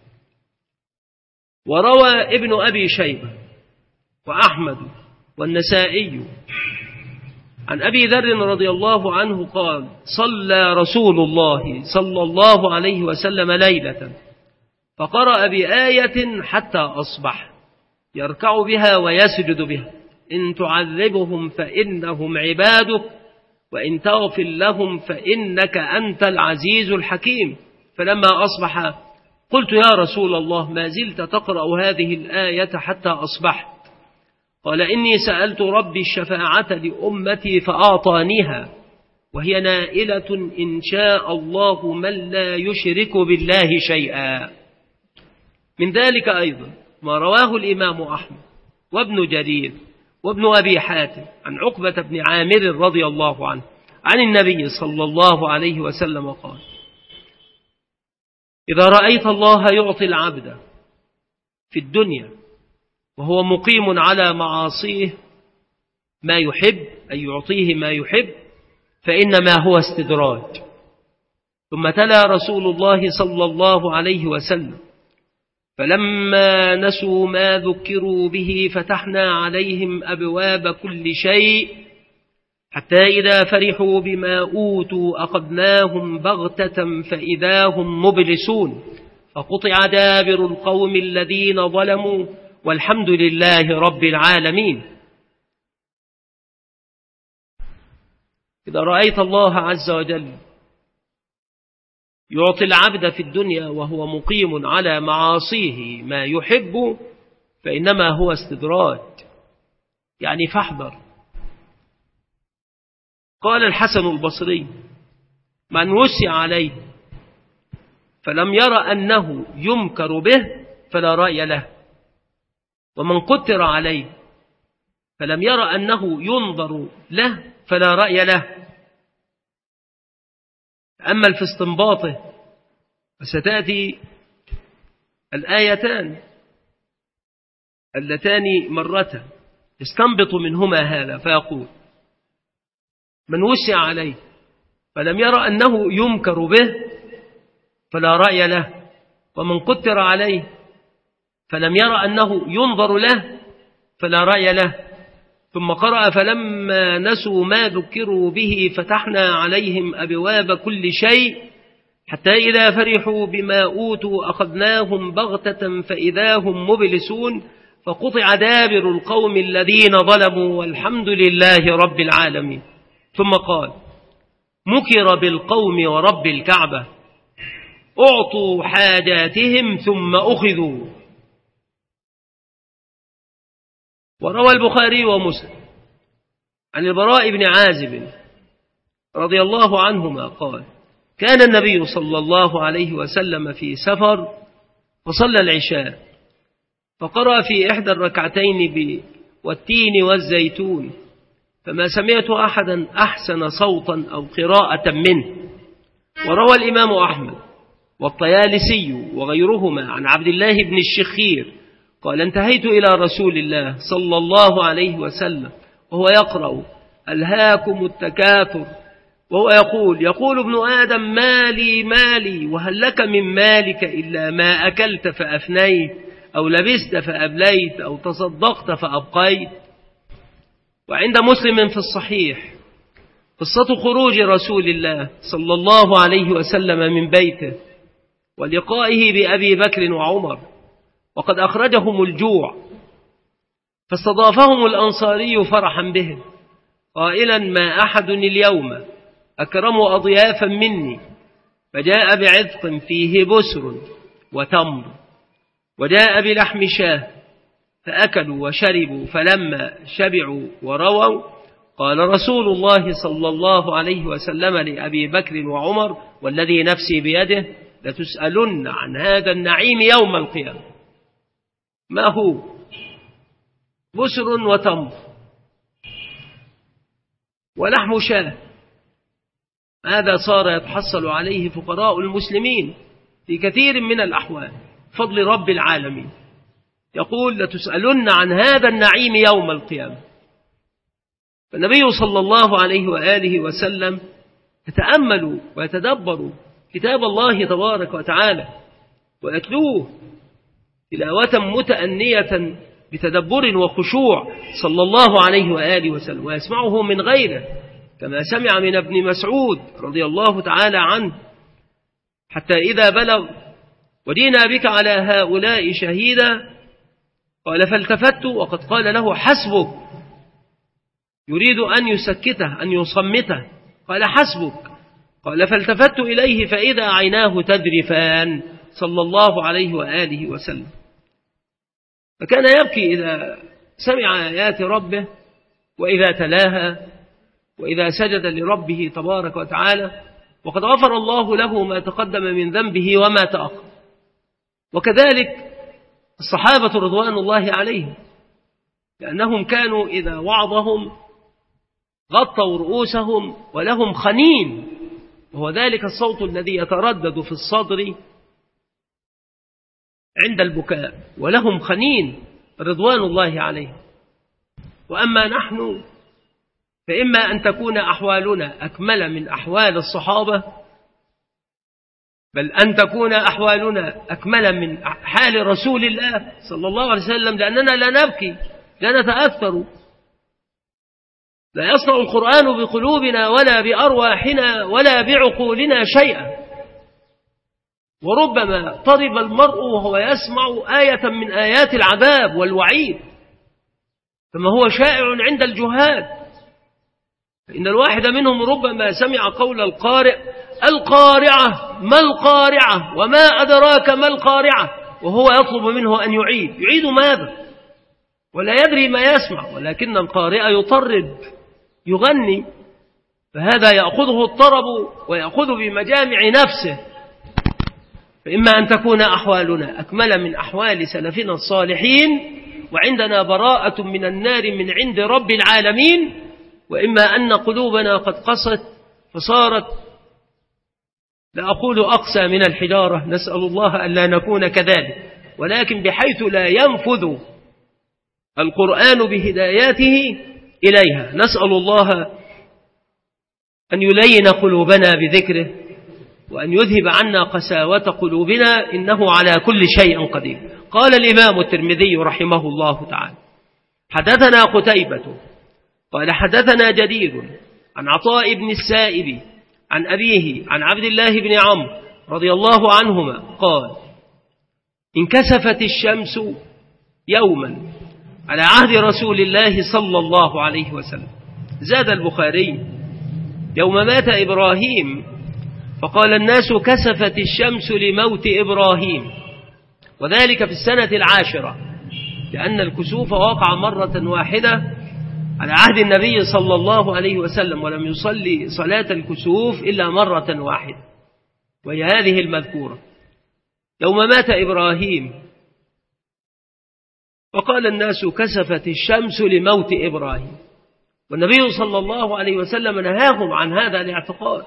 وروى ابن أبي شيبة وأحمد والنسائي عن أبي ذر رضي الله عنه قال صلى رسول الله صلى الله عليه وسلم ليلة فقرأ بآية حتى أصبح يركع بها ويسجد بها إن تعذبهم فإنهم عبادك وإن تغفر لهم فإنك أنت العزيز الحكيم. فلما أصبح قلت يا رسول الله ما زلت تقرأ هذه الآية حتى أصبحت؟ قال إني سألت ربي الشفاعة لأمتي فأعطانيها وهي نائلة إن شاء الله من لا يشرك بالله شيئا. من ذلك أيضا ما رواه الإمام أحمد وابن جرير وابن أبي حاتم عن عقبة بن عامر رضي الله عنه عن النبي صلى الله عليه وسلم قال: إذا رأيت الله يعطي العبد في الدنيا وهو مقيم على معاصيه ما يحب، أي يعطيه ما يحب، فإنما هو استدراج. ثم تلا رسول الله صلى الله عليه وسلم: فلما نسوا ما ذكروا به فتحنا عليهم أبواب كل شيء حتى إذا فرحوا بما أوتوا أخذناهم بغتة فإذا هم مبلسون فقطع دابر القوم الذين ظلموا والحمد لله رب العالمين. إذا رأيت الله عز وجل يعطي العبد في الدنيا وهو مقيم على معاصيه ما يحب فإنما هو استدراج، يعني فاحذر. قال الحسن البصري: من وسع عليه فلم ير أنه يمكر به فلا رأي له، ومن قدر عليه فلم ير أنه ينظر له فلا رأي له. أما في استنباطه وستأتي الآيتان اللتان مرتا يستنبط منهما هذا فيقول: من وسع عليه فلم ير أنه يمكر به فلا رأي له، ومن قدر عليه فلم ير أنه ينظر له فلا رأي له. ثم قرأ: فلما نسوا ما ذكروا به فتحنا عليهم أبواب كل شيء حتى إذا فرحوا بما أوتوا أخذناهم بغتة فإذا هم مبلسون فقطع دابر القوم الذين ظلموا والحمد لله رب العالمين. ثم قال: مكر بالقوم ورب الكعبة أعطوا حاجاتهم ثم أخذوا. وروى البخاري ومسلم عن البراء بن عازب رضي الله عنهما قال: كان النبي صلى الله عليه وسلم في سفر فصلى العشاء فقرأ في إحدى الركعتين والتين والزيتون، فما سمعت أحدا أحسن صوتا أو قراءة منه. وروى الإمام أحمد والطيالسي وغيرهما عن عبد الله بن الشخير قال: انتهيت إلى رسول الله صلى الله عليه وسلم وهو يقرأ: ألهاكم التكاثر، وهو يقول ابن آدم: مالي مالي، وهل لك من مالك إلا ما أكلت فأفنيت، أو لبست فأبليت، أو تصدقت فأبقيت. وعند مسلم في الصحيح قصة خروج رسول الله صلى الله عليه وسلم من بيته ولقائه بأبي بكر وعمر وقد أخرجهم الجوع، فاستضافهم الأنصاري فرحا بهم قائلا: ما أحد اليوم أكرم أضيافا مني، فجاء بعذق فيه بسر وتمر، وجاء بلحم شاه، فأكلوا وشربوا، فلما شبعوا ورووا قال رسول الله صلى الله عليه وسلم لأبي بكر وعمر: والذي نفسي بيده لتسألن عن هذا النعيم يوم القيامة. ما هو؟ بسر وتمر ولحم شاه. هذا صار يتحصل عليه فقراء المسلمين في كثير من الأحوال فضل رب العالمين. يقول: لتسألن عن هذا النعيم يوم القيامة. فالنبي صلى الله عليه وآله وسلم يتأمل ويتدبر كتاب الله تبارك وتعالى ويتلوه تلاوة متأنية بتدبر وخشوع صلى الله عليه وآله وسلم، ويسمعه من غيره كما سمع من ابن مسعود رضي الله تعالى عنه: حتى إذا بلغ ودينا بك على هؤلاء شهيدا قال: فالتفت وقد قال له: حسبك، يريد أن يسكته أن يصمته، قال: حسبك. قال: فالتفت إليه فإذا عيناه تذرفان صلى الله عليه وآله وسلم. فكان يبكي إذا سمع آيات ربه وإذا تلاها، وإذا سجد لربه تبارك وتعالى، وقد غفر الله له ما تقدم من ذنبه وما تأخر. وكذلك الصحابة رضوان الله عليهم، لأنهم كانوا إذا وعظهم غطوا رؤوسهم ولهم خنين، وهو ذلك الصوت الذي يتردد في الصدر عند البكاء، ولهم خنين رضوان الله عليهم. وأما نحن فإما أن تكون أحوالنا أكمل من أحوال الصحابة، بل أن تكون أحوالنا أكمل من حال رسول الله صلى الله عليه وسلم، لأننا لا نبكي، لا نتأثر، لا يصنع القرآن بقلوبنا ولا بأرواحنا ولا بعقولنا شيئا. وربما طرب المرء وهو يسمع آية من آيات العذاب والوعيد، كما هو شائع عند الجهال، فإن الواحد منهم ربما سمع قول القارئ: القارعة ما القارعة وما أدراك ما القارعة، وهو يطلب منه أن يعيد ماذا؟ ولا يدري ما يسمع، ولكن القارئ يطرب يغني، فهذا يأخذه الطرب ويأخذ بمجامع نفسه. فإما أن تكون أحوالنا أكمل من أحوال سلفنا الصالحين وعندنا براءة من النار من عند رب العالمين، وإما أن قلوبنا قد قست فصارت لا أقول أقسى من الحجارة، نسأل الله أن لا نكون كذلك، ولكن بحيث لا ينفذ القرآن بهداياته إليها. نسأل الله أن يلين قلوبنا بذكره، وأن يذهب عنا قساوة قلوبنا، إنه على كل شيء قدير. قال الإمام الترمذي رحمه الله تعالى: حدثنا قتيبة قال حدثنا جدير عن عطاء بن السائب عن أبيه عن عبد الله بن عمرو رضي الله عنهما قال: انكسفت الشمس يوما على عهد رسول الله صلى الله عليه وسلم. زاد البخاري: يوم مات إبراهيم، فقال الناس: كسفت الشمس لموت إبراهيم، وذلك في السنة 10، لأن الكسوف وقع مرة واحدة على عهد النبي صلى الله عليه وسلم، ولم يصلي صلاة الكسوف إلا مرة واحدة، وهي هذه المذكورة: يوم مات إبراهيم، وقال الناس: كسفت الشمس لموت إبراهيم. والنبي صلى الله عليه وسلم نهاهم عن هذا الاعتقاد،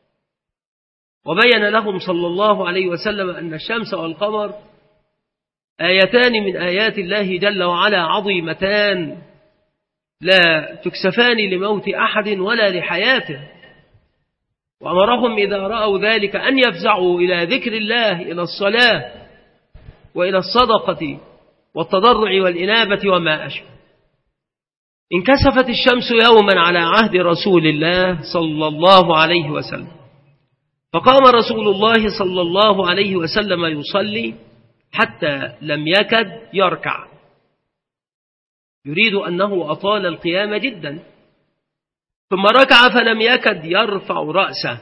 وبين لهم صلى الله عليه وسلم أن الشمس والقمر آيتان من آيات الله جل وعلا عظيمتان، لا تكسفان لموت أحد ولا لحياته. وأمرهم إذا رأوا ذلك أن يفزعوا إلى ذكر الله، إلى الصلاة وإلى الصدقة والتضرع والإنابة وما أشبه. انكسفت الشمس يوما على عهد رسول الله صلى الله عليه وسلم، فقام رسول الله صلى الله عليه وسلم يصلي حتى لم يكد يركع، يريد أنه أطال القيام جدا، ثم ركع فلم يكد يرفع رأسه،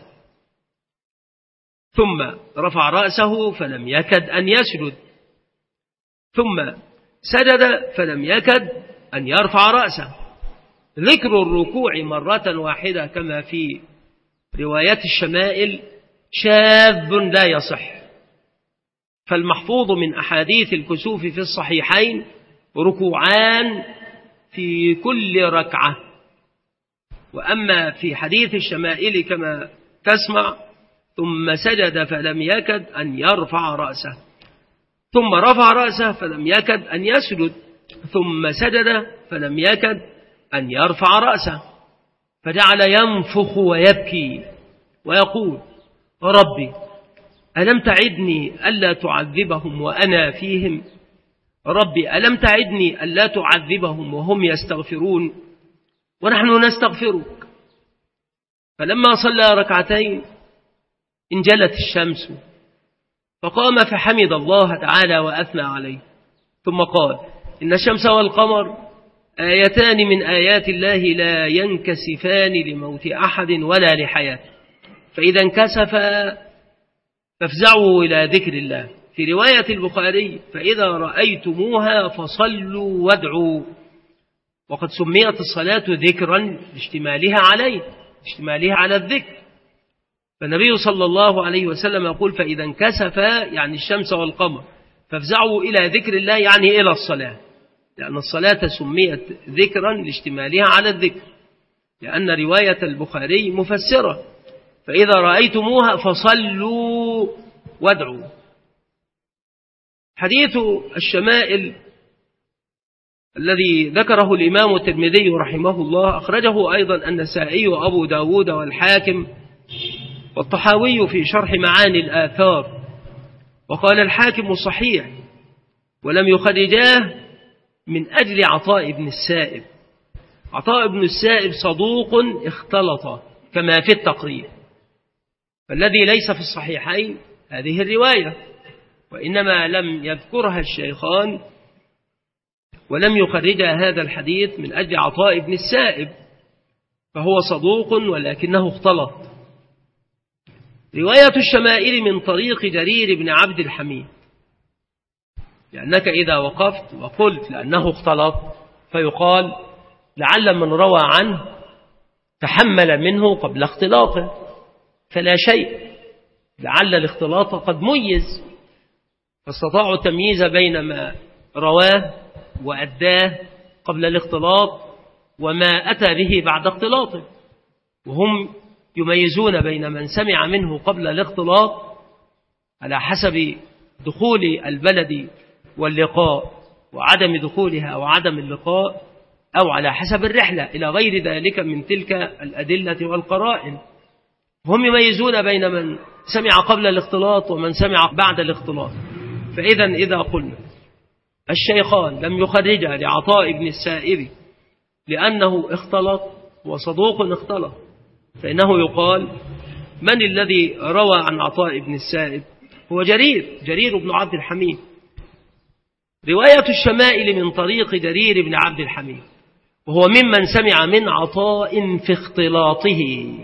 ثم رفع رأسه فلم يكد أن يسجد، ثم سجد فلم يكد أن يرفع رأسه. ذكر الركوع مرة واحدة كما في روايات الشمائل شاذ لا يصح، فالمحفوظ من أحاديث الكسوف في الصحيحين ركوعان في كل ركعة. وأما في حديث الشمائل كما تسمع: ثم سجد فلم يكد أن يرفع رأسه، ثم رفع رأسه فلم يكد أن يسجد، ثم سجد فلم يكد أن يرفع رأسه، فجعل ينفخ ويبكي ويقول: ربي ألم تعدني ألا تعذبهم وأنا فيهم؟ ربي ألم تعدني ألا تعذبهم وهم يستغفرون ونحن نستغفرك؟ فلما صلى ركعتين انجلت الشمس، فقام فحمد الله تعالى وأثنى عليه، ثم قال: إن الشمس والقمر آيتان من آيات الله لا ينكسفان لموت أحد ولا لحياته، فإذا انكسفا فافزعوا إلى ذكر الله. في رواية البخاري: فإذا رأيتموها فصلوا وادعوا، وقد سميت الصلاة ذكرا لاشتمالها على الذكر. فالنبي صلى الله عليه وسلم يقول فإذا انكسف يعني الشمس والقمر فافزعوا إلى ذكر الله يعني إلى الصلاة، لأن الصلاة سميت ذكرا لاشتمالها على الذكر، لأن رواية البخاري مفسرة فإذا رأيتموها فصلوا وادعوا. حديث الشمائل الذي ذكره الإمام الترمذي رحمه الله أخرجه أيضا النسائي وأبو داود والحاكم والطحاوي في شرح معاني الآثار، وقال الحاكم صحيح ولم يخرجاه من أجل عطاء بن السائب. عطاء بن السائب صدوق اختلط كما في التقريب، فالذي ليس في الصحيحين هذه الرواية، وإنما لم يذكرها الشيخان ولم يخرجها هذا الحديث من أجل عطاء بن السائب، فهو صدوق ولكنه اختلط. رواية الشمائل من طريق جرير بن عبد الحميد، لأنك إذا وقفت وقلت لأنه اختلط فيقال لعل من روى عنه تحمل منه قبل اختلاطه فلا شيء، لعل الاختلاط قد ميز فاستطاعوا التمييز بين ما رواه وأداه قبل الاختلاط وما أتى به بعد اختلاطه، وهم يميزون بين من سمع منه قبل الاختلاط على حسب دخول البلد واللقاء وعدم دخولها وعدم اللقاء، أو على حسب الرحلة إلى غير ذلك من تلك الأدلة والقرائن. هم يميزون بين من سمع قبل الاختلاط ومن سمع بعد الاختلاط. فإذا إذا قلنا الشيخان لم يخرجها لعطاء بن السائب لأنه اختلط وصدوق اختلط، فإنه يقال من الذي روى عن عطاء بن السائب؟ هو جرير بن عبد الحميد. رواية الشمائل من طريق جرير بن عبد الحميد، وهو ممن سمع من عطاء في اختلاطه.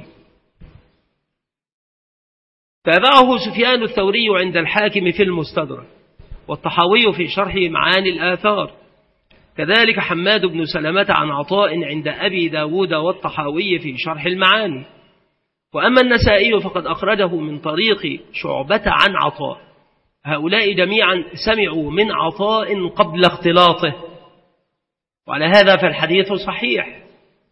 تابعه سفيان الثوري عند الحاكم في المستدرك، والطحاوي في شرح معاني الآثار، كذلك حماد بن سلمة عن عطاء عند أبي داود والطحاوي في شرح المعاني. وأما النسائي فقد أخرجه من طريق شعبة عن عطاء. هؤلاء جميعا سمعوا من عطاء قبل اختلاطه، وعلى هذا فالحديث صحيح.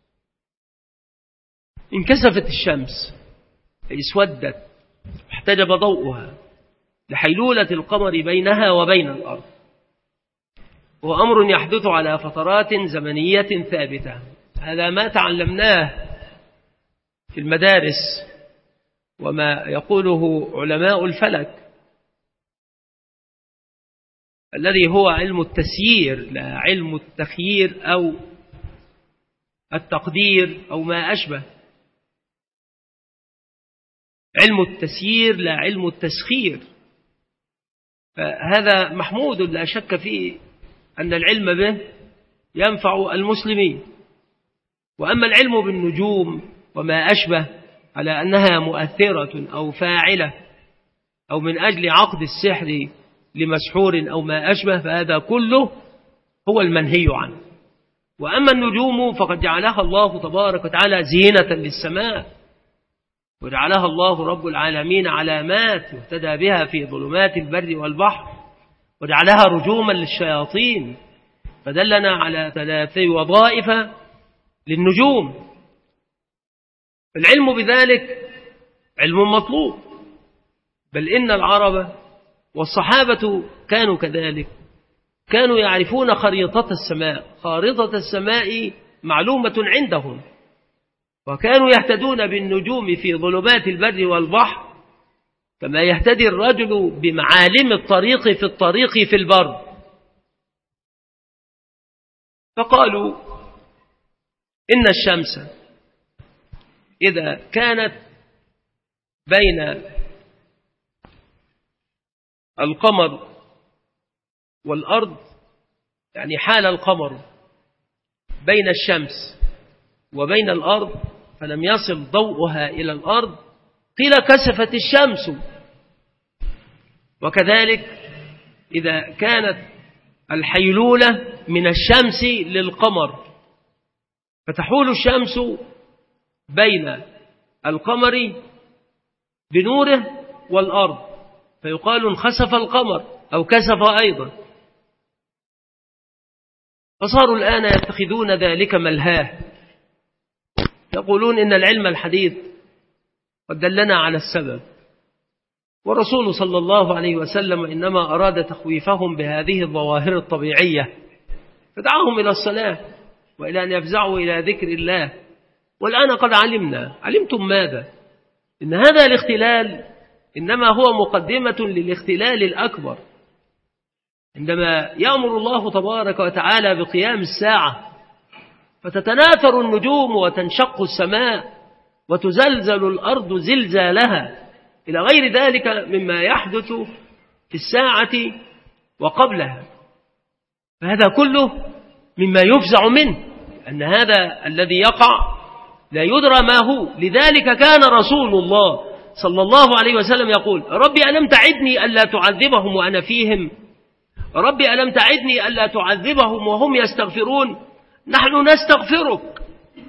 انكسفت الشمس اسودت واحتجب ضوءها لحيلولة القمر بينها وبين الأرض، وأمر يحدث على فترات زمنية ثابتة. هذا ما تعلمناه في المدارس وما يقوله علماء الفلك الذي هو علم التسيير لا علم التخيير أو التقدير أو ما أشبه. علم التسيير لا علم التسخير، فهذا محمود لا شك فيه أن العلم به ينفع المسلمين. وأما العلم بالنجوم وما أشبه على أنها مؤثرة أو فاعلة أو من أجل عقد السحر لمسحور أو ما أشبه، فهذا كله هو المنهي عنه. وأما النجوم فقد جعلها الله تبارك وتعالى زينة للسماء، وجعلها الله رب العالمين علامات يهتدى بها في ظلمات البر والبحر، وجعلها رجوما للشياطين، فدلنا على 3 وظائف للنجوم. العلم بذلك علم مطلوب، بل إن العرب والصحابة كانوا كذلك، كانوا يعرفون خريطة السماء. خارطة السماء معلومة عندهم، وكانوا يهتدون بالنجوم في ظلمات البر والبحر كما يهتدي الرجل بمعالم الطريق في الطريق في البر. فقالوا إن الشمس إذا كانت بين القمر والأرض، يعني حال القمر بين الشمس وبين الأرض فلم يصل ضوءها إلى الأرض، قيل كسفت الشمس. وكذلك إذا كانت الحيلولة من الشمس للقمر فتحول الشمس بين القمر بنوره والأرض، فيقال انخسف القمر أو كسف أيضا. فصاروا الآن يتخذون ذلك ملهاه، يقولون إن العلم الحديث قد دلنا على السبب، والرسول صلى الله عليه وسلم إنما أراد تخويفهم بهذه الظواهر الطبيعية، فدعاهم إلى الصلاة وإلى أن يفزعوا إلى ذكر الله. والآن قد علمتم ماذا؟ إن هذا الاختلال إنما هو مقدمة للاختلال الأكبر، عندما يأمر الله تبارك وتعالى بقيام الساعة فتتناثر النجوم وتنشق السماء وتزلزل الأرض زلزالها إلى غير ذلك مما يحدث في الساعة وقبلها، فهذا كله مما يفزع منه، أن هذا الذي يقع لا يدرى ما هو. لذلك كان رسول الله صلى الله عليه وسلم يقول: ربي ألم تعدني ألا تعذبهم وأنا فيهم؟ ربي ألم تعدني ألا تعذبهم وهم يستغفرون؟ نحن نستغفرك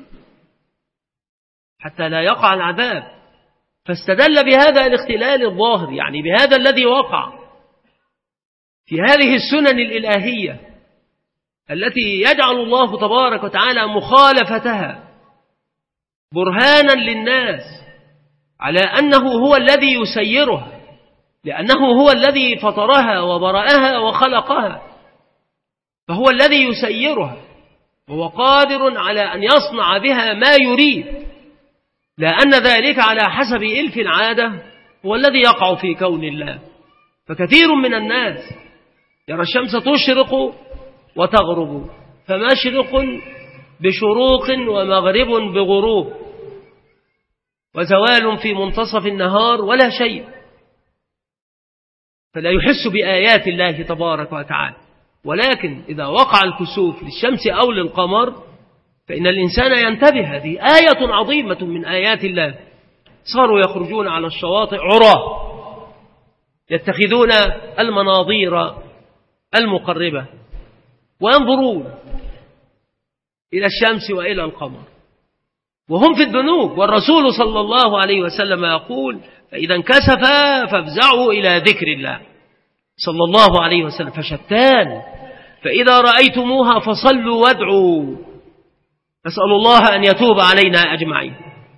حتى لا يقع العذاب. فاستدل بهذا الاختلال الظاهر، يعني بهذا الذي وقع في هذه السنن الإلهية التي يجعل الله تبارك وتعالى مخالفتها برهانا للناس على أنه هو الذي يسيرها، لأنه هو الذي فطرها وبرأها وخلقها، فهو الذي يسيرها وهو قادر على أن يصنع بها ما يريد، لأن ذلك على حسب إلف العادة هو الذي يقع في كون الله. فكثير من الناس يرى الشمس تشرق وتغرب، فمشرق بشروق ومغرب بغروب، وزوال في منتصف النهار ولا شيء، فلا يحس بآيات الله تبارك وتعالى. ولكن إذا وقع الكسوف للشمس أو للقمر فإن الإنسان ينتبه، هذه آية عظيمة من آيات الله. صاروا يخرجون على الشواطئ عراه، يتخذون المناظير المقربة وينظرون إلى الشمس وإلى القمر وهم في الذنوب، والرسول صلى الله عليه وسلم يقول: فإذا انكسفا فافزعوا إلى ذكر الله صلى الله عليه وسلم. فشتان، فإذا رأيتموها فصلوا وادعوا، نسأل الله أن يتوب علينا أجمعين.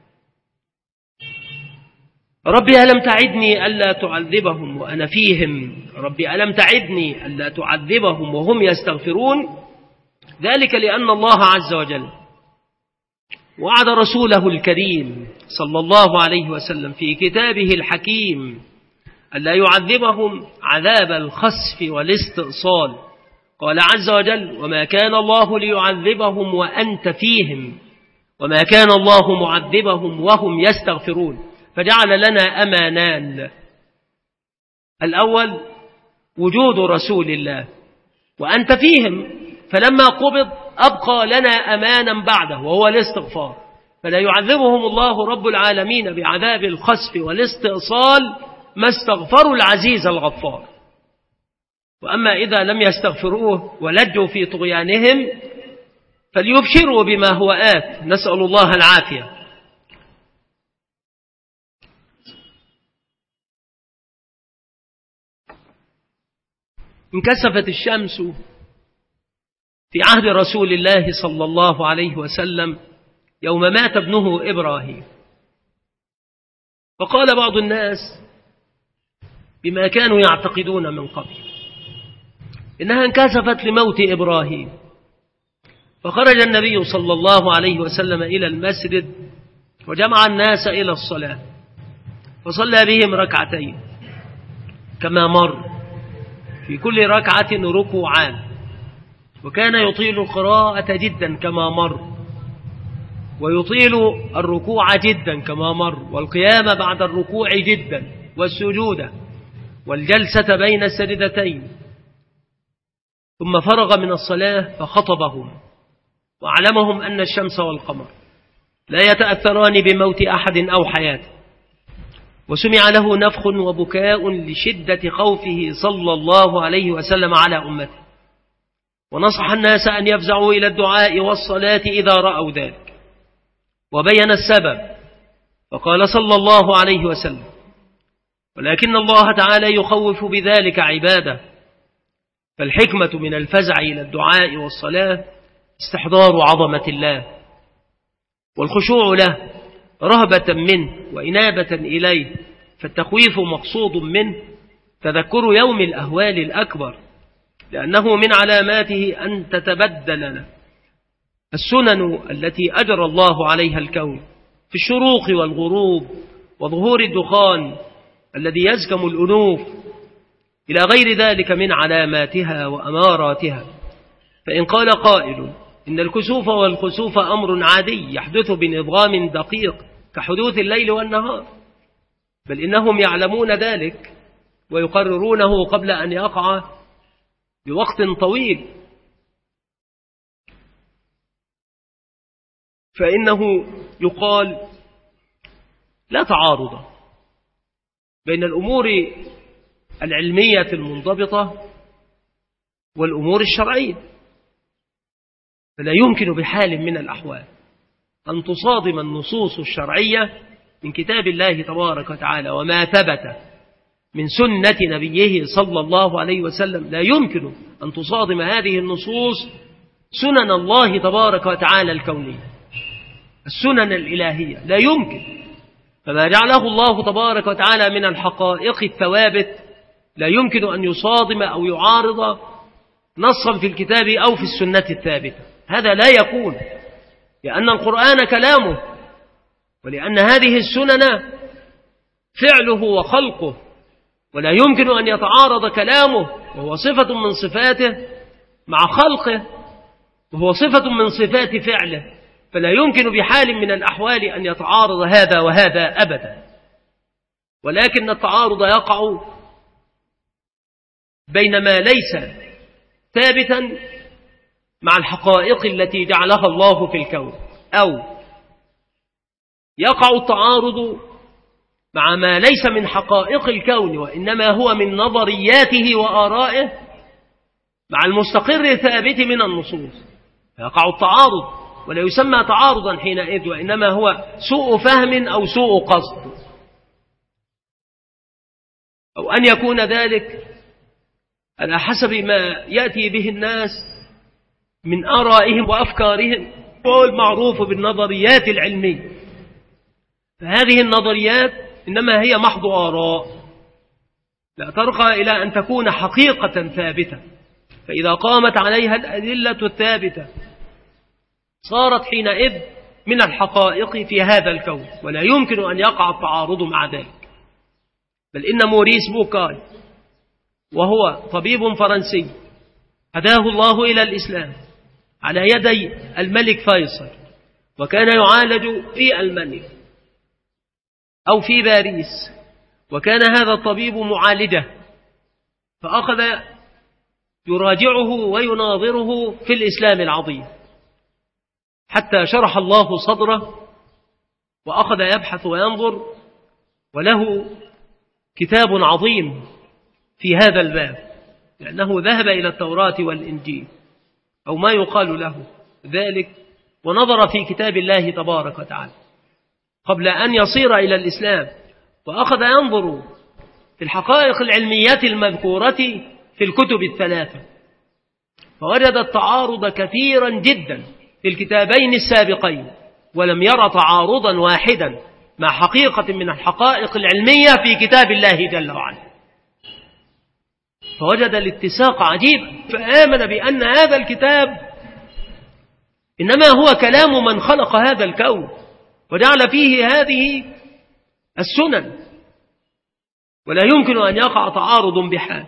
ربي ألم تعدني ألا تعذبهم وأنا فيهم، ربي ألم تعدني ألا تعذبهم وهم يستغفرون، ذلك لأن الله عز وجل وعد رسوله الكريم صلى الله عليه وسلم في كتابه الحكيم ألا يعذبهم عذاب الخسف والاستئصال. قال عز وجل: وما كان الله ليعذبهم وأنت فيهم وما كان الله معذبهم وهم يستغفرون. فجعل لنا أمانان: الأول وجود رسول الله وأنت فيهم، فلما قبض أبقى لنا أمانا بعده وهو الاستغفار، فلا يعذبهم الله رب العالمين بعذاب الخسف والاستئصال ما استغفروا العزيز الغفار. وأما إذا لم يستغفروه ولجوا في طغيانهم فليبشروا بما هو آت، نسأل الله العافية. انكسفت الشمس في عهد رسول الله صلى الله عليه وسلم يوم مات ابنه إبراهيم، فقال بعض الناس بما كانوا يعتقدون من قبل إنها انكسفت لموت إبراهيم، فخرج النبي صلى الله عليه وسلم إلى المسجد وجمع الناس إلى الصلاة، فصلى بهم ركعتين كما مر، في كل ركعة ركوعان، وكان يطيل القراءة جدا كما مر، ويطيل الركوع جدا كما مر، والقيام بعد الركوع جدا، والسجود والجلسة بين السجدتين. ثم فرغ من الصلاة فخطبهم وأعلمهم أن الشمس والقمر لا يتأثران بموت أحد أو حياته، وسمع له نفخ وبكاء لشدة خوفه صلى الله عليه وسلم على أمته، ونصح الناس أن يفزعوا إلى الدعاء والصلاة إذا رأوا ذلك، وبين السبب فقال صلى الله عليه وسلم: ولكن الله تعالى يخوف بذلك عباده، فالحكمة من الفزع إلى الدعاء والصلاة استحضار عظمة الله والخشوع له رهبة منه وإنابة إليه، فالتخويف مقصود منه تذكر يوم الأهوال الأكبر، لأنه من علاماته أن تتبدل السنن التي أجرى الله عليها الكون في الشروق والغروب وظهور الدخان الذي يزكم الأنوف إلى غير ذلك من علاماتها وأماراتها. فإن قال قائل إن الكسوف والخسوف أمر عادي يحدث بنظام دقيق كحدوث الليل والنهار، بل إنهم يعلمون ذلك ويقررونه قبل أن يقع بوقت طويل، فإنه يقال لا تعارض بين الأمور العلمية المنضبطة والأمور الشرعية، فلا يمكن بحال من الأحوال أن تصادم النصوص الشرعية من كتاب الله تبارك وتعالى وما ثبت من سنة نبيه صلى الله عليه وسلم، لا يمكن أن تصادم هذه النصوص سنن الله تبارك وتعالى الكونية، السنن الإلهية لا يمكن. فما جعله الله تبارك وتعالى من الحقائق الثوابت لا يمكن أن يصادم أو يعارض نصا في الكتاب أو في السنة الثابتة، هذا لا يكون، لأن القرآن كلامه، ولأن هذه السنن فعله وخلقه، ولا يمكن أن يتعارض كلامه وهو صفة من صفاته مع خلقه وهو صفة من صفات فعله، فلا يمكن بحال من الأحوال أن يتعارض هذا وهذا أبدا. ولكن التعارض يقع بين ما ليس ثابتا مع الحقائق التي جعلها الله في الكون، أو يقع التعارض مع ما ليس من حقائق الكون وإنما هو من نظرياته وآرائه مع المستقر الثابت من النصوص، يقع التعارض ولا يسمى تعارضا حينئذ، وإنما هو سوء فهم أو سوء قصد، أو أن يكون ذلك على حسب ما يأتي به الناس من آرائهم وأفكارهم، وهو المعروف بالنظريات العلمية. فهذه النظريات إنما هي محض آراء لا ترقى إلى أن تكون حقيقة ثابتة، فإذا قامت عليها الأدلة الثابتة صارت حينئذ من الحقائق في هذا الكون، ولا يمكن أن يقع التعارض مع ذلك. بل إن موريس بوكاي وهو طبيب فرنسي هداه الله إلى الإسلام على يدي الملك فيصل، وكان يعالج في ألمانيا أو في باريس، وكان هذا الطبيب معالجه، فأخذ يراجعه ويناظره في الإسلام العظيم حتى شرح الله صدره، وأخذ يبحث وينظر، وله كتاب عظيم في هذا الباب، لأنه ذهب إلى التوراة والإنجيل أو ما يقال له ذلك، ونظر في كتاب الله تبارك وتعالى قبل أن يصير إلى الإسلام، وأخذ ينظر في الحقائق العلمية المذكورة في الكتب الثلاثة، فوجد التعارض كثيرا جدا في الكتابين السابقين، ولم يرى تعارضا واحدا مع حقيقة من الحقائق العلمية في كتاب الله جل وعلا، فوجد الاتساق عجيبا، فآمن بأن هذا الكتاب إنما هو كلام من خلق هذا الكون وجعل فيه هذه السنن، ولا يمكن أن يقع تعارض بحال.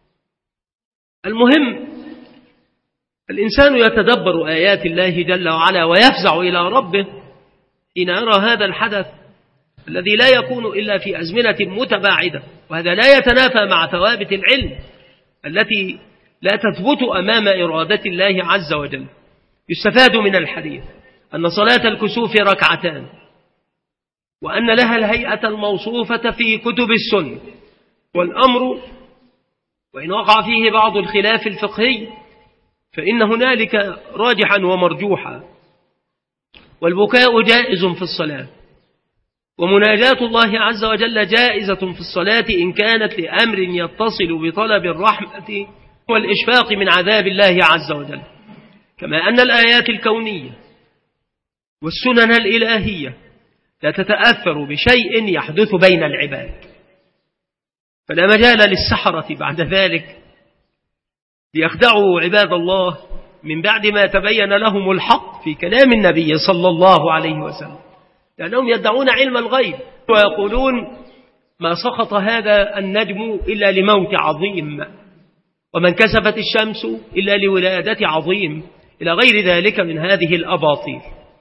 المهم الإنسان يتدبر آيات الله جل وعلا ويفزع إلى ربه حين يرى هذا الحدث الذي لا يكون إلا في أزمنة متباعدة، وهذا لا يتنافى مع ثوابت العلم التي لا تثبت أمام إرادة الله عز وجل. يستفاد من الحديث أن صلاة الكسوف ركعتان، وأن لها الهيئة الموصوفة في كتب السنة، والأمر وإن وقع فيه بعض الخلاف الفقهي فإن هنالك راجحا ومرجوحا، والبكاء جائز في الصلاة، ومناجاة الله عز وجل جائزة في الصلاة إن كانت لأمر يتصل بطلب الرحمة والإشفاق من عذاب الله عز وجل، كما أن الآيات الكونية والسنن الإلهية لا تتأثر بشيء يحدث بين العباد، فلا مجال للسحرة بعد ذلك ليخدعوا عباد الله من بعد ما تبين لهم الحق في كلام النبي صلى الله عليه وسلم، لأنهم يدعون علم الغيب ويقولون ما سقط هذا النجم إلا لموت عظيم، ومن كسفت الشمس إلا لولادة عظيم، إلى غير ذلك من هذه الأباطيل.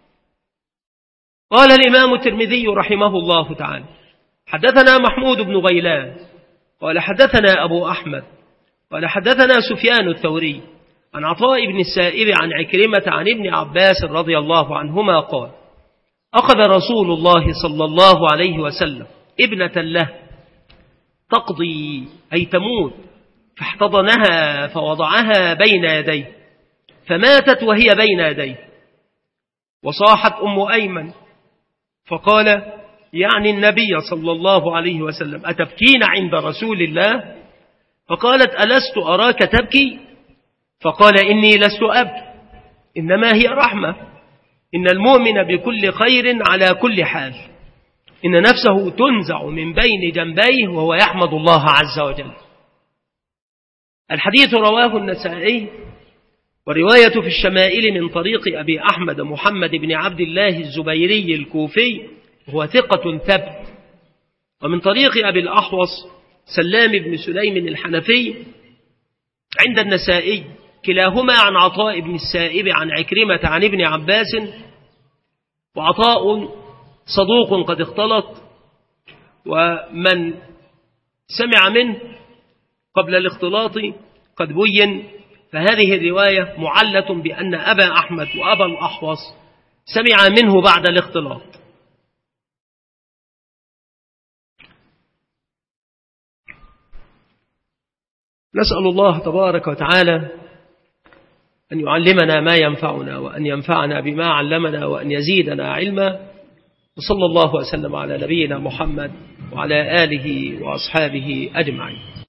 قال الإمام الترمذي رحمه الله تعالى: حدثنا محمود بن غيلان قال حدثنا أبو أحمد قال حدثنا سفيان الثوري عن عطاء بن السائب عن عكرمة عن ابن عباس رضي الله عنهما قال: أخذ رسول الله صلى الله عليه وسلم ابنة له تقضي أي تموت، فاحتضنها فوضعها بين يديه فماتت وهي بين يديه، وصاحت أم أيمن فقال يعني النبي صلى الله عليه وسلم: أتبكين عند رسول الله؟ فقالت: ألست أراك تبكي؟ فقال: إني لست أبكي، إنما هي رحمة، إن المؤمن بكل خير على كل حال، إن نفسه تنزع من بين جنبيه وهو يحمد الله عز وجل. الحديث رواه النسائي، ورواية في الشمائل من طريق أبي أحمد محمد بن عبد الله الزبيري الكوفي هو ثقة ثبت، ومن طريق أبي الأحوص سلام بن سليم الحنفي عند النسائي، كلاهما عن عطاء بن السائب عن عكرمة عن ابن عباس، وعطاء صدوق قد اختلط، ومن سمع منه قبل الاختلاط قد بين، فهذه الرواية معلة بأن أبا أحمد وأبا الأحوص سمع منه بعد الاختلاط. نسأل الله تبارك وتعالى أن يعلمنا ما ينفعنا، وأن ينفعنا بما علمنا، وأن يزيدنا علما. وصلى الله وسلم على نبينا محمد وعلى آله وأصحابه أجمعين.